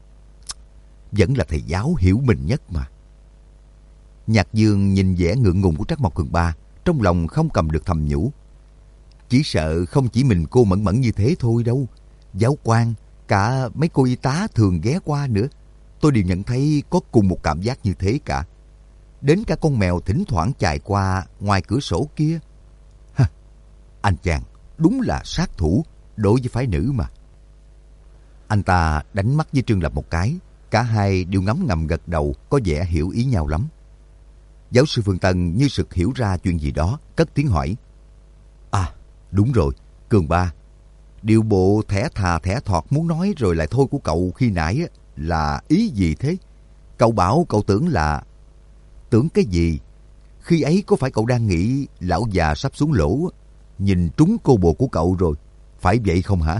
Vẫn là thầy giáo hiểu mình nhất mà. Nhạc Dương nhìn vẻ ngượng ngùng của Trắc Mộc Cường Ba, trong lòng không cầm được thầm nhủ. Chỉ sợ không chỉ mình cô Mẫn Mẫn như thế thôi đâu. Giáo quan, cả mấy cô y tá thường ghé qua nữa, tôi đều nhận thấy có cùng một cảm giác như thế cả. Đến cả con mèo thỉnh thoảng chạy qua ngoài cửa sổ kia. Ha, anh chàng đúng là sát thủ đối với phái nữ mà. Anh ta đánh mắt với Trương Lập một cái, cả hai đều ngấm ngầm gật đầu, có vẻ hiểu ý nhau lắm. Giáo sư Phương Tân như sực hiểu ra chuyện gì đó, cất tiếng hỏi. À, đúng rồi, Cường Ba, điều bộ thẻ thà thẻ thọt muốn nói rồi lại thôi của cậu khi nãy là ý gì thế? Cậu bảo cậu tưởng là... Tưởng cái gì? Khi ấy có phải cậu đang nghĩ lão già sắp xuống lỗ, nhìn trúng cô bộ của cậu rồi, phải vậy không hả?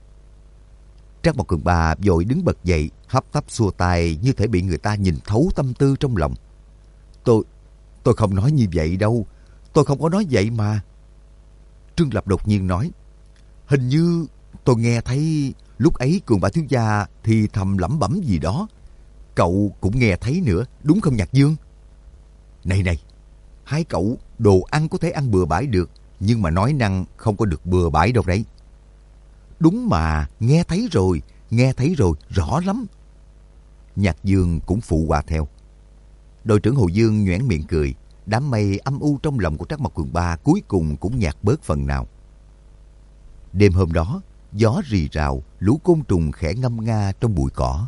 Trác Mộc Cường Ba vội đứng bật dậy, hấp tấp xua tay như thể bị người ta nhìn thấu tâm tư trong lòng. Tôi, tôi không nói như vậy đâu, tôi không có nói vậy mà. Trương Lập đột nhiên nói, hình như tôi nghe thấy lúc ấy Cường Ba thiếu gia thì thầm lẩm bẩm gì đó. Cậu cũng nghe thấy nữa, đúng không Nhạc Dương? Này này, hai cậu đồ ăn có thể ăn bừa bãi được, nhưng mà nói năng không có được bừa bãi đâu đấy. Đúng mà, nghe thấy rồi, nghe thấy rồi, rõ lắm. Nhạc Dương cũng phụ họa theo. Đội trưởng Hồ Dương nhoẻn miệng cười, đám mây âm u trong lòng của Trác Mộc Cường Ba cuối cùng cũng nhạt bớt phần nào. Đêm hôm đó, gió rì rào, lũ côn trùng khẽ ngâm nga trong bụi cỏ.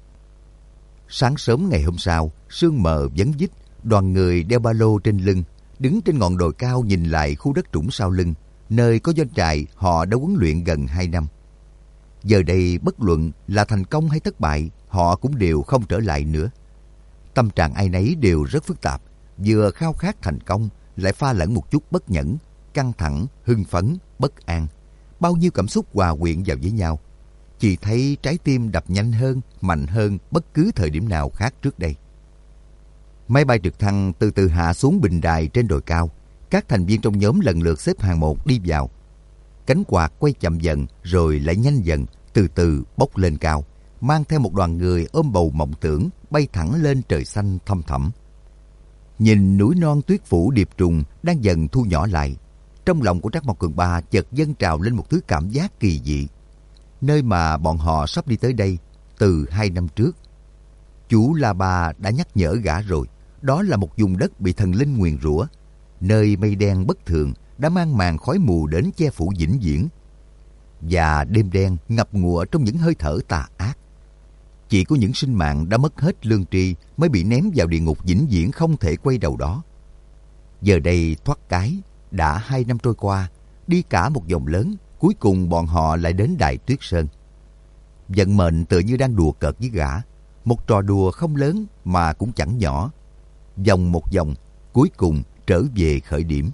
Sáng sớm ngày hôm sau, sương mờ vấn vít, đoàn người đeo ba lô trên lưng, đứng trên ngọn đồi cao nhìn lại khu đất trũng sau lưng, nơi có doanh trại họ đã huấn luyện gần hai năm. Giờ đây bất luận là thành công hay thất bại, họ cũng đều không trở lại nữa. Tâm trạng ai nấy đều rất phức tạp, vừa khao khát thành công, lại pha lẫn một chút bất nhẫn, căng thẳng, hưng phấn, bất an. Bao nhiêu cảm xúc hòa quyện vào với nhau. Chỉ thấy trái tim đập nhanh hơn, mạnh hơn bất cứ thời điểm nào khác trước đây. Máy bay trực thăng từ từ hạ xuống bình đài trên đồi cao. Các thành viên trong nhóm lần lượt xếp hàng một đi vào. Cánh quạt quay chậm dần rồi lại nhanh dần, từ từ bốc lên cao, mang theo một đoàn người ôm bầu mộng tưởng bay thẳng lên trời xanh thăm thẳm. Nhìn núi non tuyết phủ điệp trùng đang dần thu nhỏ lại, trong lòng của Trác Mộc Cường Ba chợt dâng trào lên một thứ cảm giác kỳ dị. Nơi mà bọn họ sắp đi tới đây từ hai năm trước, chú La Ba đã nhắc nhở gã rồi. Đó là một vùng đất bị thần linh nguyền rủa, nơi mây đen bất thường đã mang màn khói mù đến che phủ vĩnh viễn, và đêm đen ngập ngụa trong những hơi thở tà ác. Chỉ có những sinh mạng đã mất hết lương tri mới bị ném vào địa ngục vĩnh viễn không thể quay đầu đó. Giờ đây thoát cái, đã hai năm trôi qua, đi cả một vòng lớn, cuối cùng bọn họ lại đến Đại Tuyết Sơn. Vận mệnh tựa như đang đùa cợt với gã, một trò đùa không lớn mà cũng chẳng nhỏ. Vòng một vòng, cuối cùng trở về khởi điểm.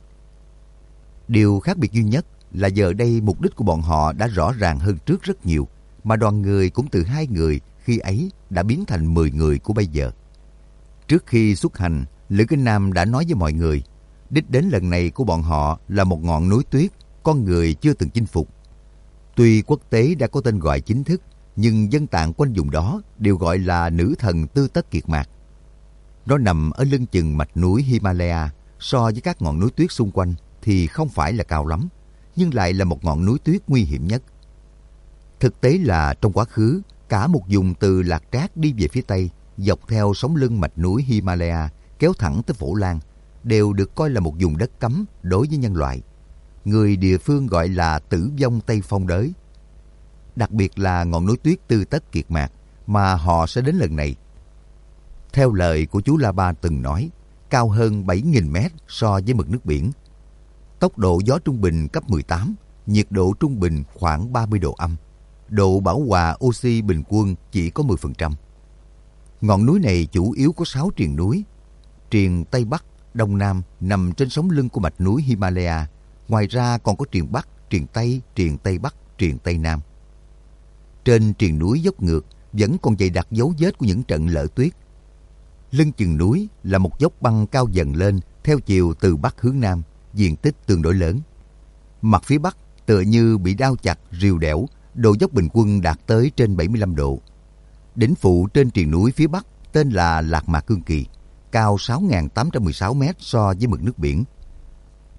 Điều khác biệt duy nhất là giờ đây mục đích của bọn họ đã rõ ràng hơn trước rất nhiều, mà đoàn người cũng từ hai người khi ấy đã biến thành mười người của bây giờ. Trước khi xuất hành, Lữ Kinh Nam đã nói với mọi người, đích đến lần này của bọn họ là một ngọn núi tuyết, con người chưa từng chinh phục. Tuy quốc tế đã có tên gọi chính thức, nhưng dân tạng quanh vùng đó đều gọi là nữ thần Tư Tất Kiệt Mạc. Nó nằm ở lưng chừng mạch núi Himalaya, so với các ngọn núi tuyết xung quanh thì không phải là cao lắm, nhưng lại là một ngọn núi tuyết nguy hiểm nhất. Thực tế là trong quá khứ, cả một vùng từ Lạc Trác đi về phía Tây, dọc theo sống lưng mạch núi Himalaya, kéo thẳng tới Phổ Lan, đều được coi là một vùng đất cấm đối với nhân loại. Người địa phương gọi là Tử Vong Tây Phong Đới. Đặc biệt là ngọn núi tuyết Tư Tất Kiệt Mạc mà họ sẽ đến lần này. Theo lời của chú La Ba từng nói, cao hơn bảy nghìn mét so với mực nước biển. Tốc độ gió trung bình cấp mười tám, nhiệt độ trung bình khoảng ba mươi độ âm. Độ bão hòa oxy bình quân chỉ có mười phần trăm. Ngọn núi này chủ yếu có sáu triền núi. Triền Tây Bắc, Đông Nam nằm trên sống lưng của mạch núi Himalaya. Ngoài ra còn có triền Bắc, triền Tây, triền Tây Bắc, triền Tây Nam. Trên triền núi dốc ngược vẫn còn dày đặc dấu vết của những trận lở tuyết. Lưng chừng núi là một dốc băng cao dần lên theo chiều từ Bắc hướng Nam, diện tích tương đối lớn. Mặt phía Bắc tựa như bị đao chặt, rìu đẽo, độ dốc bình quân đạt tới trên bảy mươi lăm độ. Đỉnh phụ trên triền núi phía Bắc tên là Lạc Mạc Cương Kỳ, cao sáu nghìn tám trăm mười sáu mét so với mực nước biển.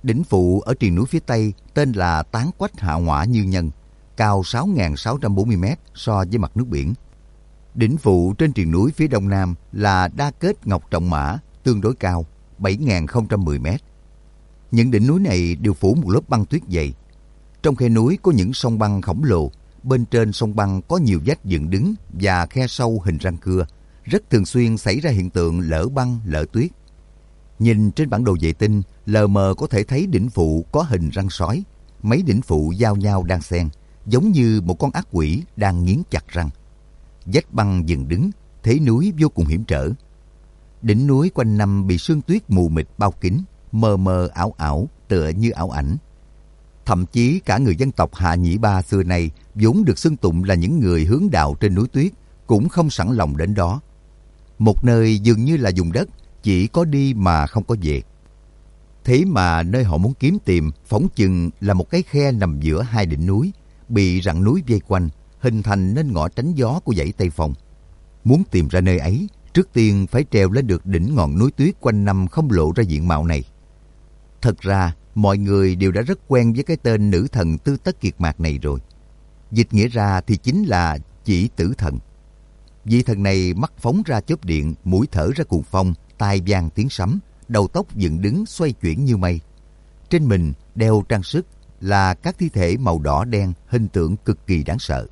Đỉnh phụ ở triền núi phía Tây tên là Tán Quách Hạ Ngõa Như Nhân, cao sáu nghìn sáu trăm bốn mươi mét so với mặt nước biển. Đỉnh phụ trên triền núi phía Đông Nam là Đa Kết Ngọc Trọng Mã, tương đối cao, bảy nghìn không trăm mười mét. Những đỉnh núi này đều phủ một lớp băng tuyết dày. Trong khe núi có những sông băng khổng lồ, bên trên sông băng có nhiều vách dựng đứng và khe sâu hình răng cưa, rất thường xuyên xảy ra hiện tượng lở băng, lở tuyết. Nhìn trên bản đồ vệ tinh, lờ mờ có thể thấy đỉnh phụ có hình răng sói, mấy đỉnh phụ giao nhau đan xen, giống như một con ác quỷ đang nghiến chặt răng. Vách băng dựng đứng, thế núi vô cùng hiểm trở. Đỉnh núi quanh năm bị sương tuyết mù mịt bao kín, mờ mờ ảo ảo, tựa như ảo ảnh. Thậm chí cả người dân tộc Hạ Nhĩ Ba xưa nay vốn được xưng tụng là những người hướng đạo trên núi tuyết, cũng không sẵn lòng đến đó. Một nơi dường như là vùng đất chỉ có đi mà không có về. Thế mà nơi họ muốn kiếm tìm phỏng chừng là một cái khe nằm giữa hai đỉnh núi, bị rặng núi vây quanh, hình thành nên ngõ tránh gió của dãy Tây Phong. Muốn tìm ra nơi ấy, trước tiên phải trèo lên được đỉnh ngọn núi tuyết quanh năm không lộ ra diện mạo này. Thật ra, mọi người đều đã rất quen với cái tên nữ thần Tư Tất Kiệt Mạc này rồi. Dịch nghĩa ra thì chính là Chỉ Tử Thần. Vị thần này mắt phóng ra chớp điện, mũi thở ra cuồng phong, tai vang tiếng sấm, đầu tóc dựng đứng xoay chuyển như mây. Trên mình đeo trang sức là các thi thể màu đỏ đen, hình tượng cực kỳ đáng sợ.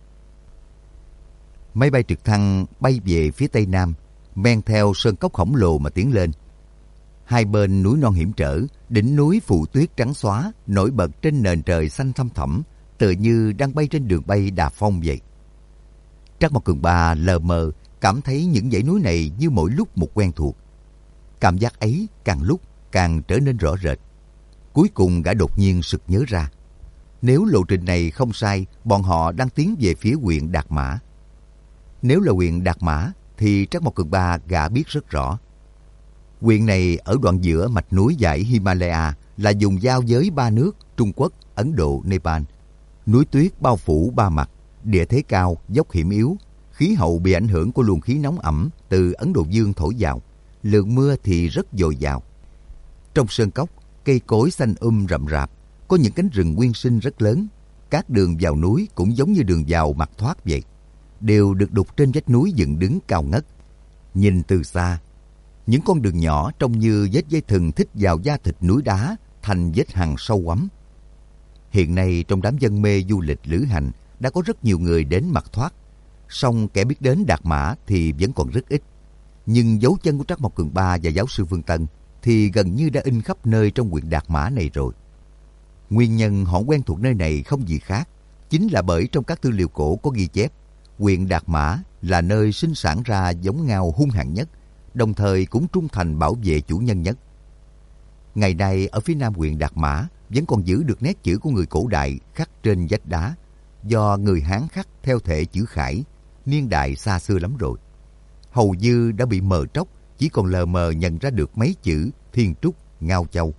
Máy bay trực thăng bay về phía tây nam, men theo sơn cốc khổng lồ mà tiến lên. Hai bên núi non hiểm trở, đỉnh núi phủ tuyết trắng xóa, nổi bật trên nền trời xanh thăm thẳm, tựa như đang bay trên đường bay đà phong vậy. Trắc Mộc Cường Ba lờ mờ cảm thấy những dãy núi này như mỗi lúc một quen thuộc. Cảm giác ấy càng lúc càng trở nên rõ rệt. Cuối cùng gã đột nhiên sực nhớ ra, nếu lộ trình này không sai, bọn họ đang tiến về phía huyện Đạt Mã. Nếu là huyện Đạt Mã thì Trắc Mộc Cường Ba gã biết rất rõ. Huyện này ở đoạn giữa mạch núi dãy Himalaya, là vùng giao giới ba nước Trung Quốc, Ấn Độ, Nepal. Núi tuyết bao phủ ba mặt, địa thế cao, dốc hiểm yếu, khí hậu bị ảnh hưởng của luồng khí nóng ẩm từ Ấn Độ Dương thổi vào, lượng mưa thì rất dồi dào. Trong sơn cốc, cây cối xanh um rậm rạp, có những cánh rừng nguyên sinh rất lớn. Các đường vào núi cũng giống như đường vào mặt thoát vậy, đều được đục trên vách núi dựng đứng cao ngất. Nhìn từ xa, những con đường nhỏ trông như vết dây thừng thít vào da thịt núi đá thành vết hằn sâu quắm. Hiện nay trong đám dân mê du lịch lữ hành đã có rất nhiều người đến mặt thoát, song kẻ biết đến Đạt Mã thì vẫn còn rất ít. Nhưng dấu chân của Trắc Mộc Cường Ba và giáo sư Vương Tân thì gần như đã in khắp nơi trong huyện Đạt Mã này rồi. Nguyên nhân họ quen thuộc nơi này không gì khác, chính là bởi trong các tư liệu cổ có ghi chép huyện Đạt Mã là nơi sinh sản ra giống ngao hung hãn nhất, đồng thời cũng trung thành bảo vệ chủ nhân nhất. Ngày nay ở phía nam huyện Đạt Mã vẫn còn giữ được nét chữ của người cổ đại khắc trên vách đá, do người Hán khắc theo thể chữ Khải, niên đại xa xưa lắm rồi. Hầu như đã bị mờ tróc, chỉ còn lờ mờ nhận ra được mấy chữ Thiên Trúc, Ngao Châu.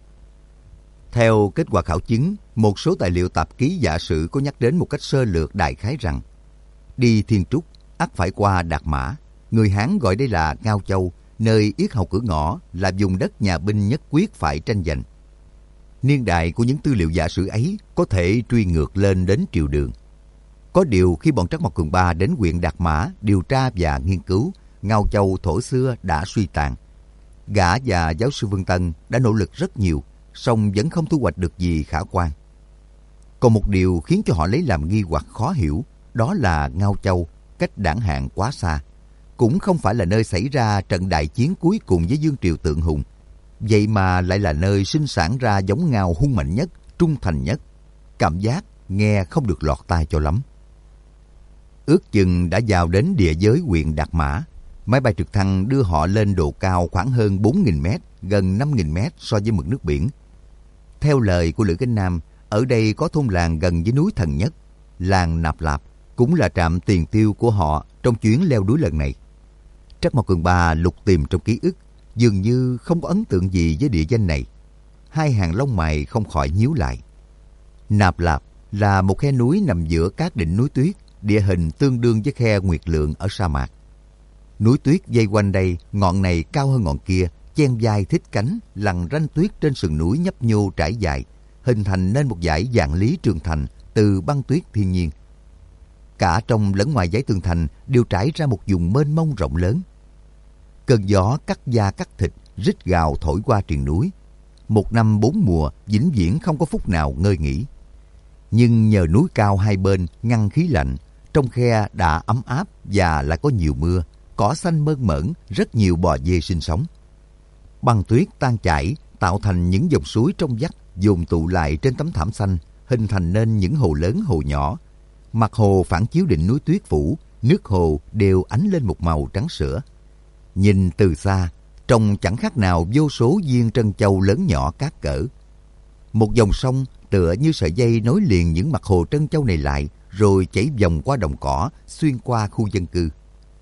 Theo kết quả khảo chứng, một số tài liệu tạp ký giả sử có nhắc đến một cách sơ lược đại khái rằng đi Thiên Trúc ắt phải qua Đạt Mã. Người Hán gọi đây là Ngao Châu, nơi yết hầu cửa ngõ, là vùng đất nhà binh nhất quyết phải tranh giành. Niên đại của những tư liệu giả sử ấy có thể truy ngược lên đến triều Đường. Có điều khi bọn Trắc Mộc Cường Ba đến huyện Đạt Mã điều tra và nghiên cứu, Ngao Châu thổ xưa đã suy tàn. Gã và giáo sư Vương Tân đã nỗ lực rất nhiều, song vẫn không thu hoạch được gì khả quan. Còn một điều khiến cho họ lấy làm nghi hoặc khó hiểu, đó là Ngao Châu cách Đảng Hạng quá xa, cũng không phải là nơi xảy ra trận đại chiến cuối cùng với vương triều Tượng Hùng, vậy mà lại là nơi sinh sản ra giống ngao hung mạnh nhất, trung thành nhất. Cảm giác nghe không được lọt tai cho lắm. Ước chừng đã vào đến địa giới huyện Đạt Mã, máy bay trực thăng đưa họ lên độ cao khoảng hơn bốn nghìn mét, gần năm nghìn mét so với mực nước biển. Theo lời của Lữ Cánh Nam, ở đây có thôn làng gần với núi Thần Nhất, làng Nạp Lạp, cũng là trạm tiền tiêu của họ trong chuyến leo núi lần này. Trắc Mộc Cường Ba lục tìm trong ký ức, dường như không có ấn tượng gì với địa danh này. Hai hàng lông mày không khỏi nhíu lại. Nạp Lạp là một khe núi nằm giữa các đỉnh núi tuyết, địa hình tương đương với khe Nguyệt Lượng ở sa mạc. Núi tuyết dây quanh đây, ngọn này cao hơn ngọn kia, chen vai thích cánh, lằn ranh tuyết trên sườn núi nhấp nhô trải dài, hình thành nên một dải vạn lý trường thành từ băng tuyết thiên nhiên. Cả trong lẫn ngoài dãy tường thành đều trải ra một vùng mênh mông rộng lớn. Cơn gió cắt da cắt thịt, rít gào thổi qua triền núi. Một năm bốn mùa, vĩnh viễn không có phút nào ngơi nghỉ. Nhưng nhờ núi cao hai bên ngăn khí lạnh, trong khe đã ấm áp và lại có nhiều mưa, cỏ xanh mơn mởn, rất nhiều bò dê sinh sống. Băng tuyết tan chảy tạo thành những dòng suối trong vắt dồn tụ lại trên tấm thảm xanh, hình thành nên những hồ lớn hồ nhỏ. Mặt hồ phản chiếu đỉnh núi tuyết phủ, nước hồ đều ánh lên một màu trắng sữa. Nhìn từ xa, trông chẳng khác nào vô số viên trân châu lớn nhỏ cát cỡ. Một dòng sông tựa như sợi dây nối liền những mặt hồ trân châu này lại, rồi chảy vòng qua đồng cỏ, xuyên qua khu dân cư.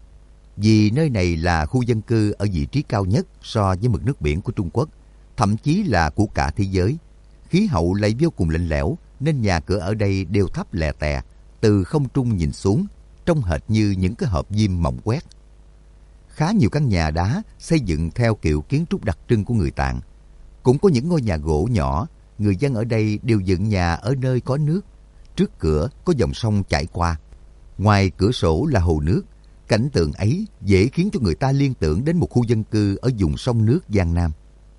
Vì nơi này là khu dân cư ở vị trí cao nhất so với mực nước biển của Trung Quốc, thậm chí là của cả thế giới. Khí hậu lại vô cùng lạnh lẽo, nên nhà cửa ở đây đều thấp lè tè, từ không trung nhìn xuống, trông hệt như những cái hộp diêm mỏng quét. Khá nhiều căn nhà đá xây dựng theo kiểu kiến trúc đặc trưng của người Tạng. Cũng có những ngôi nhà gỗ nhỏ, người dân ở đây đều dựng nhà ở nơi có nước. Trước cửa có dòng sông chảy qua, ngoài cửa sổ là hồ nước. Cảnh tượng ấy dễ khiến cho người ta liên tưởng đến một khu dân cư ở vùng sông nước Giang Nam.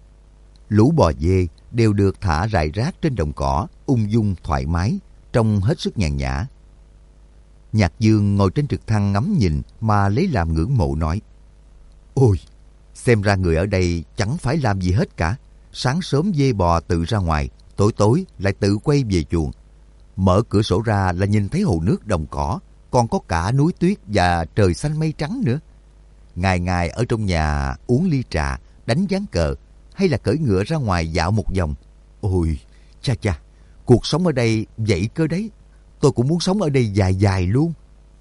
Lũ bò dê đều được thả rải rác trên đồng cỏ, ung dung thoải mái, trông hết sức nhàn nhã. Nhạc Dương ngồi trên trực thăng ngắm nhìn mà lấy làm ngưỡng mộ nói: Ôi, xem ra người ở đây chẳng phải làm gì hết cả. Sáng sớm dê bò tự ra ngoài, tối tối lại tự quay về chuồng. Mở cửa sổ ra là nhìn thấy hồ nước đồng cỏ, còn có cả núi tuyết và trời xanh mây trắng nữa. Ngày ngày ở trong nhà uống ly trà, đánh ván cờ, hay là cưỡi ngựa ra ngoài dạo một vòng. Ôi, cha cha, cuộc sống ở đây vậy cơ đấy. Tôi cũng muốn sống ở đây dài dài luôn.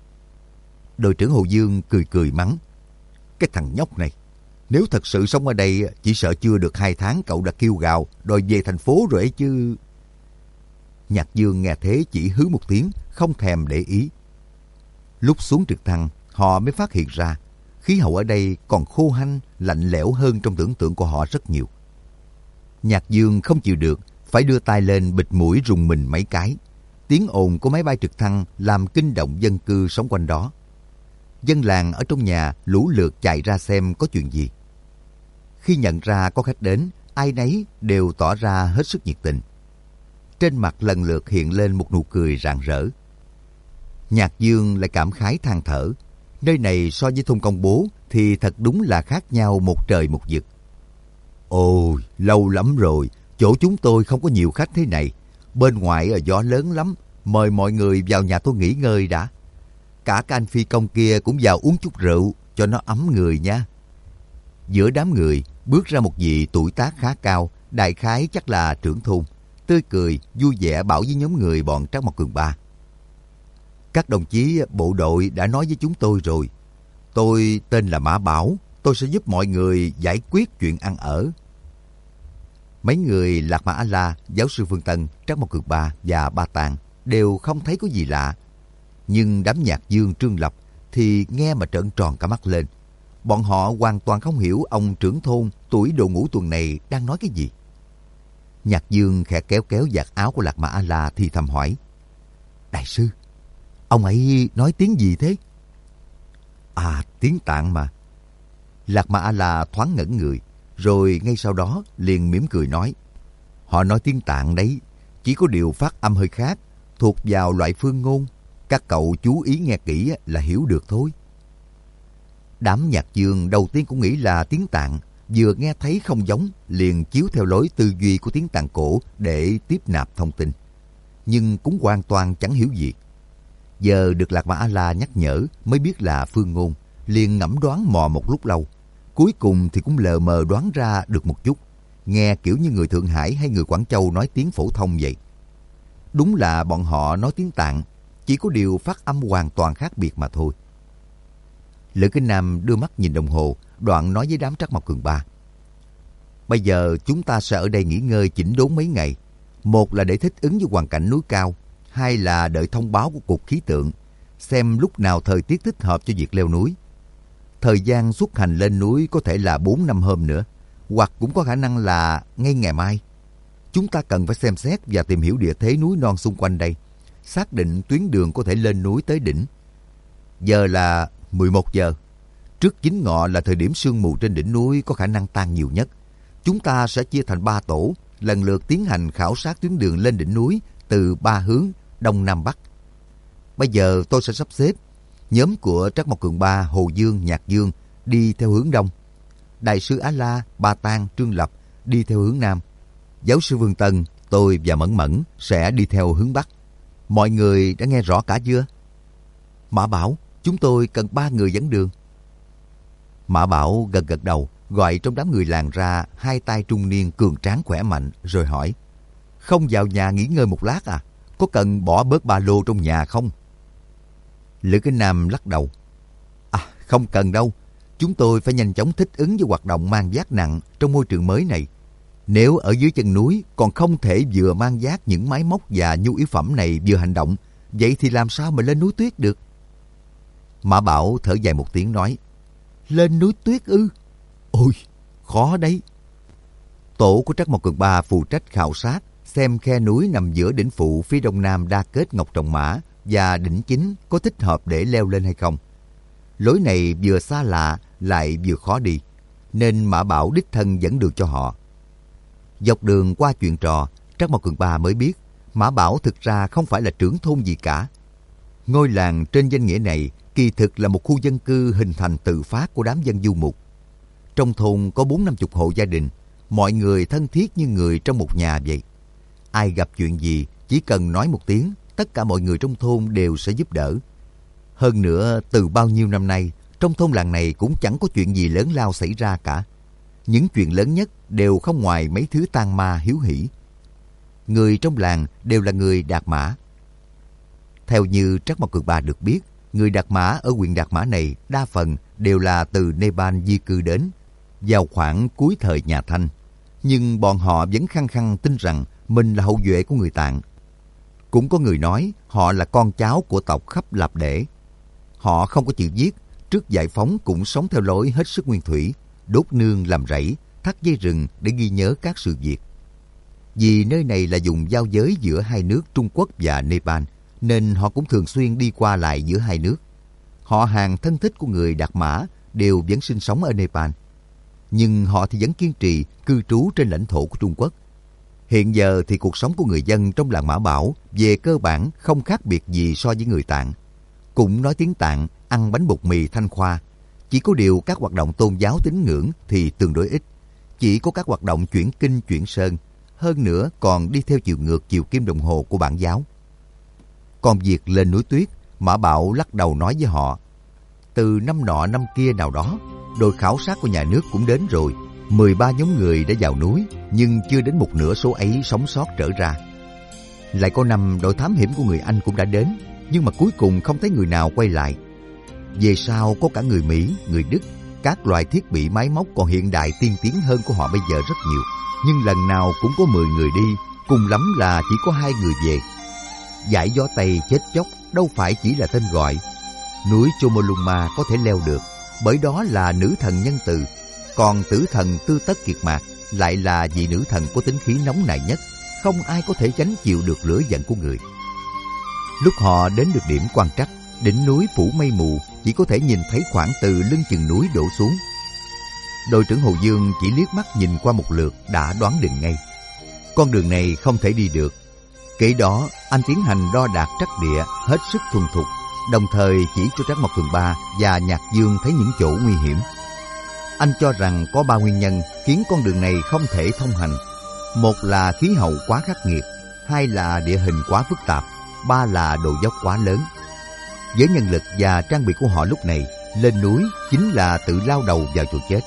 Đội trưởng Hồ Dương cười cười mắng: Cái thằng nhóc này, nếu thật sự sống ở đây, chỉ sợ chưa được hai tháng cậu đã kêu gào đòi về thành phố rồi ấy chứ. Nhạc Dương nghe thế chỉ hứ một tiếng, không thèm để ý. Lúc xuống trực thăng, họ mới phát hiện ra khí hậu ở đây còn khô hanh, lạnh lẽo hơn trong tưởng tượng của họ rất nhiều. Nhạc Dương không chịu được, phải đưa tay lên bịt mũi rùng mình mấy cái. Tiếng ồn của máy bay trực thăng làm kinh động dân cư sống quanh đó. Dân làng ở trong nhà lũ lượt chạy ra xem có chuyện gì. Khi nhận ra có khách đến, ai nấy đều tỏ ra hết sức nhiệt tình. Trên mặt lần lượt hiện lên một nụ cười rạng rỡ. Nhạc Dương lại cảm khái than thở. Nơi này so với thôn Công Bố thì thật đúng là khác nhau một trời một vực. Ôi, lâu lắm rồi, chỗ chúng tôi không có nhiều khách thế này. Bên ngoài gió lớn lắm, mời mọi người vào nhà tôi nghỉ ngơi đã. Cả các anh phi công kia cũng vào uống chút rượu cho nó ấm người nha. Giữa đám người bước ra một vị tuổi tác khá cao, đại khái chắc là trưởng thôn, tươi cười vui vẻ bảo với nhóm người bọn Trác Mộc Cường Ba: Các đồng chí bộ đội đã nói với chúng tôi rồi. Tôi tên là Mã Bảo, tôi sẽ giúp mọi người giải quyết chuyện ăn ở. Mấy người Lạc Mã A-La, giáo sư Phương Tân, Trác Mộc Cường Ba và Ba Tàng đều không thấy có gì lạ. Nhưng đám Nhạc Dương, Trương Lập thì nghe mà trợn tròn cả mắt lên. Bọn họ hoàn toàn không hiểu ông trưởng thôn tuổi độ ngũ tuần này đang nói cái gì. Nhạc Dương khẽ kéo kéo vạt áo của Lạc Mã A-La thì thầm hỏi: Đại sư, ông ấy nói tiếng gì thế? À, tiếng Tạng mà. Lạc Mã A-La thoáng ngẩn người, rồi ngay sau đó liền mỉm cười nói: Họ nói tiếng Tạng đấy, chỉ có điều phát âm hơi khác, thuộc vào loại phương ngôn. Các cậu chú ý nghe kỹ là hiểu được thôi. Đám Nhạc Dương đầu tiên cũng nghĩ là tiếng Tạng, vừa nghe thấy không giống, liền chiếu theo lối tư duy của tiếng Tạng cổ để tiếp nạp thông tin. Nhưng cũng hoàn toàn chẳng hiểu gì. Giờ được Lạc Mã A-La nhắc nhở mới biết là phương ngôn, liền ngẫm đoán mò một lúc lâu. Cuối cùng thì cũng lờ mờ đoán ra được một chút, nghe kiểu như người Thượng Hải hay người Quảng Châu nói tiếng phổ thông vậy. Đúng là bọn họ nói tiếng Tạng, chỉ có điều phát âm hoàn toàn khác biệt mà thôi. Lữ Kinh Nam đưa mắt nhìn đồng hồ, đoạn nói với đám Trác Mộc Cường Ba: Bây giờ chúng ta sẽ ở đây nghỉ ngơi chỉnh đốn mấy ngày. Một là để thích ứng với hoàn cảnh núi cao, hai là đợi thông báo của Cục Khí tượng, xem lúc nào thời tiết thích hợp cho việc leo núi. Thời gian xuất hành lên núi có thể là bốn năm hôm nữa. hoặc cũng có khả năng là ngay ngày mai. Chúng ta cần phải xem xét và tìm hiểu địa thế núi non xung quanh đây, xác định tuyến đường có thể lên núi tới đỉnh. Giờ là mười một giờ. Trước chính ngọ là thời điểm sương mù trên đỉnh núi có khả năng tan nhiều nhất. Chúng ta sẽ chia thành ba tổ, lần lượt tiến hành khảo sát tuyến đường lên đỉnh núi từ ba hướng đông nam bắc. Bây giờ tôi sẽ sắp xếp nhóm của Trắc Mộc Cường Ba, Hồ Dương, Nhạc Dương đi theo hướng đông. Đại sư Á La, Ba Tang, Trương Lập đi theo hướng nam. Giáo sư Vương Tân, tôi và Mẫn Mẫn sẽ đi theo hướng bắc. Mọi người đã nghe rõ cả chưa? Mã Bảo, chúng tôi cần ba người dẫn đường. Mã Bảo gật gật đầu, gọi trong đám người làng ra hai tay trung niên cường tráng khỏe mạnh, rồi hỏi: Không vào nhà nghỉ ngơi một lát à? Có cần bỏ bớt ba lô trong nhà không? Lữ Kinh Nam lắc đầu: À, không cần đâu. Chúng tôi phải nhanh chóng thích ứng với hoạt động mang vác nặng trong môi trường mới này. Nếu ở dưới chân núi còn không thể vừa mang vác những máy móc và nhu yếu phẩm này vừa hành động, vậy thì làm sao mà lên núi tuyết được? Mã Bảo thở dài một tiếng nói: Lên núi tuyết ư? Ôi, khó đấy. Tổ của Trắc Mộc Cường Ba phụ trách khảo sát, xem khe núi nằm giữa đỉnh phụ phía đông nam Đa Kết Ngọc Trọng Mã và đỉnh chính có thích hợp để leo lên hay không. Lối này vừa xa lạ lại vừa khó đi, nên Mã Bảo đích thân dẫn đường cho họ. Dọc đường qua chuyện trò, Trắc Mộc Cường Ba mới biết Mã Bảo thực ra không phải là trưởng thôn gì cả. Ngôi làng trên danh nghĩa này kỳ thực là một khu dân cư hình thành tự phát của đám dân du mục. Trong thôn có bốn năm chục hộ gia đình, mọi người thân thiết như người trong một nhà vậy. Ai gặp chuyện gì, chỉ cần nói một tiếng, tất cả mọi người trong thôn đều sẽ giúp đỡ. Hơn nữa, từ bao nhiêu năm nay, trong thôn làng này cũng chẳng có chuyện gì lớn lao xảy ra cả. Những chuyện lớn nhất đều không ngoài mấy thứ tang ma hiếu hỉ. Người trong làng đều là người Đạt Mã. Theo như Trắc Mộc Cường Ba được biết, người Đạt Mã ở huyện Đạt Mã này đa phần đều là từ Nepal di cư đến vào khoảng cuối thời nhà Thanh. Nhưng bọn họ vẫn khăng khăng tin rằng mình là hậu duệ của người Tạng. Cũng có người nói họ là con cháu của tộc Khắp Lạp Để. Họ không có chịu giết, trước giải phóng cũng sống theo lối hết sức nguyên thủy, đốt nương làm rẫy, thắt dây rừng để ghi nhớ các sự việc. Vì nơi này là vùng giao giới giữa hai nước Trung Quốc và Nepal, nên họ cũng thường xuyên đi qua lại giữa hai nước. Họ hàng thân thích của người Đạt Mã đều vẫn sinh sống ở Nepal, nhưng họ thì vẫn kiên trì cư trú trên lãnh thổ của Trung Quốc. Hiện giờ thì cuộc sống của người dân trong làng Mã Bảo về cơ bản không khác biệt gì so với người Tạng. Cũng nói tiếng Tạng, ăn bánh bột mì Thanh Khoa. Chỉ có điều các hoạt động tôn giáo tín ngưỡng thì tương đối ít. Chỉ có các hoạt động chuyển kinh chuyển sơn. Hơn nữa còn đi theo chiều ngược chiều kim đồng hồ của Bản giáo. Còn việc lên núi tuyết, Mã Bảo lắc đầu nói với họ: Từ năm nọ năm kia nào đó, đội khảo sát của nhà nước cũng đến rồi. mười ba nhóm người đã vào núi, nhưng chưa đến một nửa số ấy sống sót trở ra. Lại có năm đội thám hiểm của người Anh cũng đã đến, nhưng mà cuối cùng không thấy người nào quay lại. Về sau có cả người Mỹ, người Đức, các loại thiết bị máy móc còn hiện đại tiên tiến hơn của họ bây giờ rất nhiều. Nhưng lần nào cũng có mười người đi, cùng lắm là chỉ có hai người về. Dải gió Tây chết chóc đâu phải chỉ là tên gọi. Núi Chomolungma có thể leo được, bởi đó là nữ thần nhân từ. Còn tử thần Tư Tất Kiệt Mạc lại là vị nữ thần có tính khí nóng nảy nhất, không ai có thể gánh chịu được lửa giận của người. Lúc họ đến được điểm quan trắc, đỉnh núi phủ mây mù, chỉ có thể nhìn thấy khoảng từ lưng chừng núi đổ xuống. Đội trưởng Hồ Dương chỉ liếc mắt nhìn qua một lượt đã đoán định ngay. Con đường này không thể đi được. Kể đó, anh tiến hành đo đạc trắc địa hết sức thuần thục, đồng thời chỉ cho Trắc Mộc Cường Ba và Nhạc Dương thấy những chỗ nguy hiểm. Anh cho rằng có ba nguyên nhân khiến con đường này không thể thông hành. Một là khí hậu quá khắc nghiệt, hai là địa hình quá phức tạp, ba là độ dốc quá lớn. Với nhân lực và trang bị của họ lúc này, lên núi chính là tự lao đầu vào chỗ chết.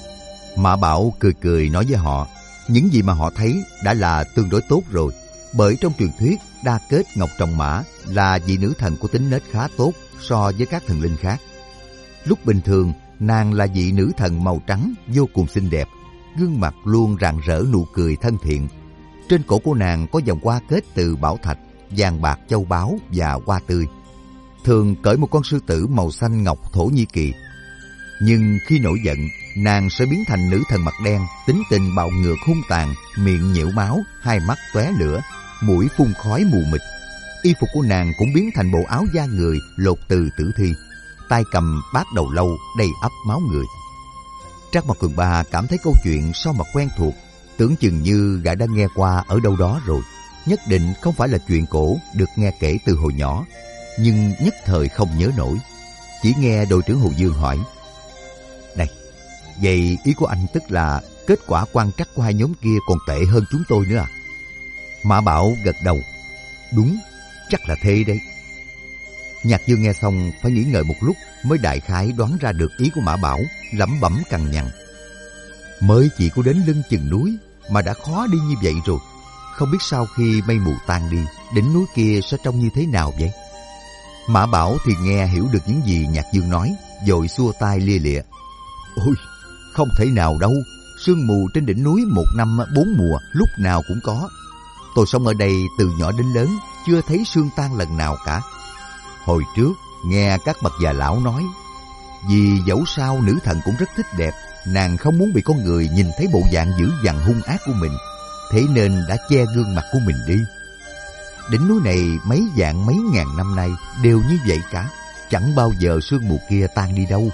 Mã Bảo cười cười nói với họ, những gì mà họ thấy đã là tương đối tốt rồi, bởi trong truyền thuyết Đa Kết Ngọc Trọng Mã là vị nữ thần có tính nết khá tốt so với các thần linh khác. Lúc bình thường, nàng là vị nữ thần màu trắng vô cùng xinh đẹp, gương mặt luôn rạng rỡ nụ cười thân thiện. Trên cổ của nàng có vòng hoa kết từ bảo thạch, vàng bạc châu báu và hoa tươi. Thường cởi một con sư tử màu xanh ngọc Thổ Nhĩ Kỳ. Nhưng khi nổi giận, nàng sẽ biến thành nữ thần mặt đen, tính tình bạo ngược hung tàn, miệng nhiễu máu, hai mắt tóe lửa, mũi phun khói mù mịt. Y phục của nàng cũng biến thành bộ áo da người lột từ tử thi, tay cầm bát đầu lâu đầy ắp máu người. Trác Mộc Cường Ba cảm thấy câu chuyện sao mà quen thuộc, tưởng chừng như gã đã nghe qua ở đâu đó rồi. Nhất định không phải là chuyện cổ được nghe kể từ hồi nhỏ, nhưng nhất thời không nhớ nổi. Chỉ nghe đội trưởng Hồ Dương hỏi: "Này, vậy ý của anh tức là kết quả quan trắc của hai nhóm kia còn tệ hơn chúng tôi nữa à?" Mã Bảo gật đầu: "Đúng, chắc là thế đấy." Nhạc Dương nghe xong phải nghĩ ngợi một lúc mới đại khái đoán ra được ý của Mã Bảo, lẩm bẩm cằn nhằn: "Mới chỉ có đến lưng chừng núi mà đã khó đi như vậy rồi. Không biết sau khi mây mù tan đi, đỉnh núi kia sẽ trông như thế nào vậy?" Mã Bảo thì nghe hiểu được những gì Nhạc Dương nói, vội xua tay lia lịa: "Ôi, không thể nào đâu. Sương mù trên đỉnh núi một năm bốn mùa lúc nào cũng có. Tôi sống ở đây từ nhỏ đến lớn, chưa thấy sương tan lần nào cả. Hồi trước nghe các bậc già lão nói, vì dẫu sao nữ thần cũng rất thích đẹp, nàng không muốn bị con người nhìn thấy bộ dạng dữ dằn hung ác của mình, thế nên đã che gương mặt của mình đi. Đỉnh núi này mấy vạn mấy ngàn năm nay đều như vậy cả, chẳng bao giờ sương mù kia tan đi đâu."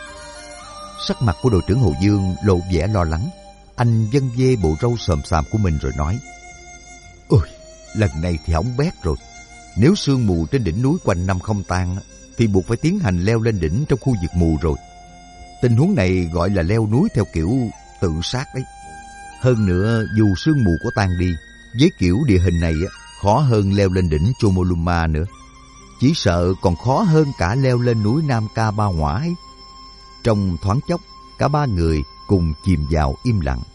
Sắc mặt của đội trưởng Hồ Dương lộ vẻ lo lắng. Anh vân vê bộ râu xồm xàm của mình rồi nói: "Ôi, lần này thì hỏng bét rồi. Nếu sương mù trên đỉnh núi quanh năm không tan thì buộc phải tiến hành leo lên đỉnh trong khu vực mù rồi. Tình huống này gọi là leo núi theo kiểu tự sát đấy. Hơn nữa, dù sương mù có tan đi, với kiểu địa hình này khó hơn leo lên đỉnh Chomolungma nữa. Chỉ sợ còn khó hơn cả leo lên núi Nam Ca Ba Ngoã ấy." Trong thoáng chốc, cả ba người cùng chìm vào im lặng.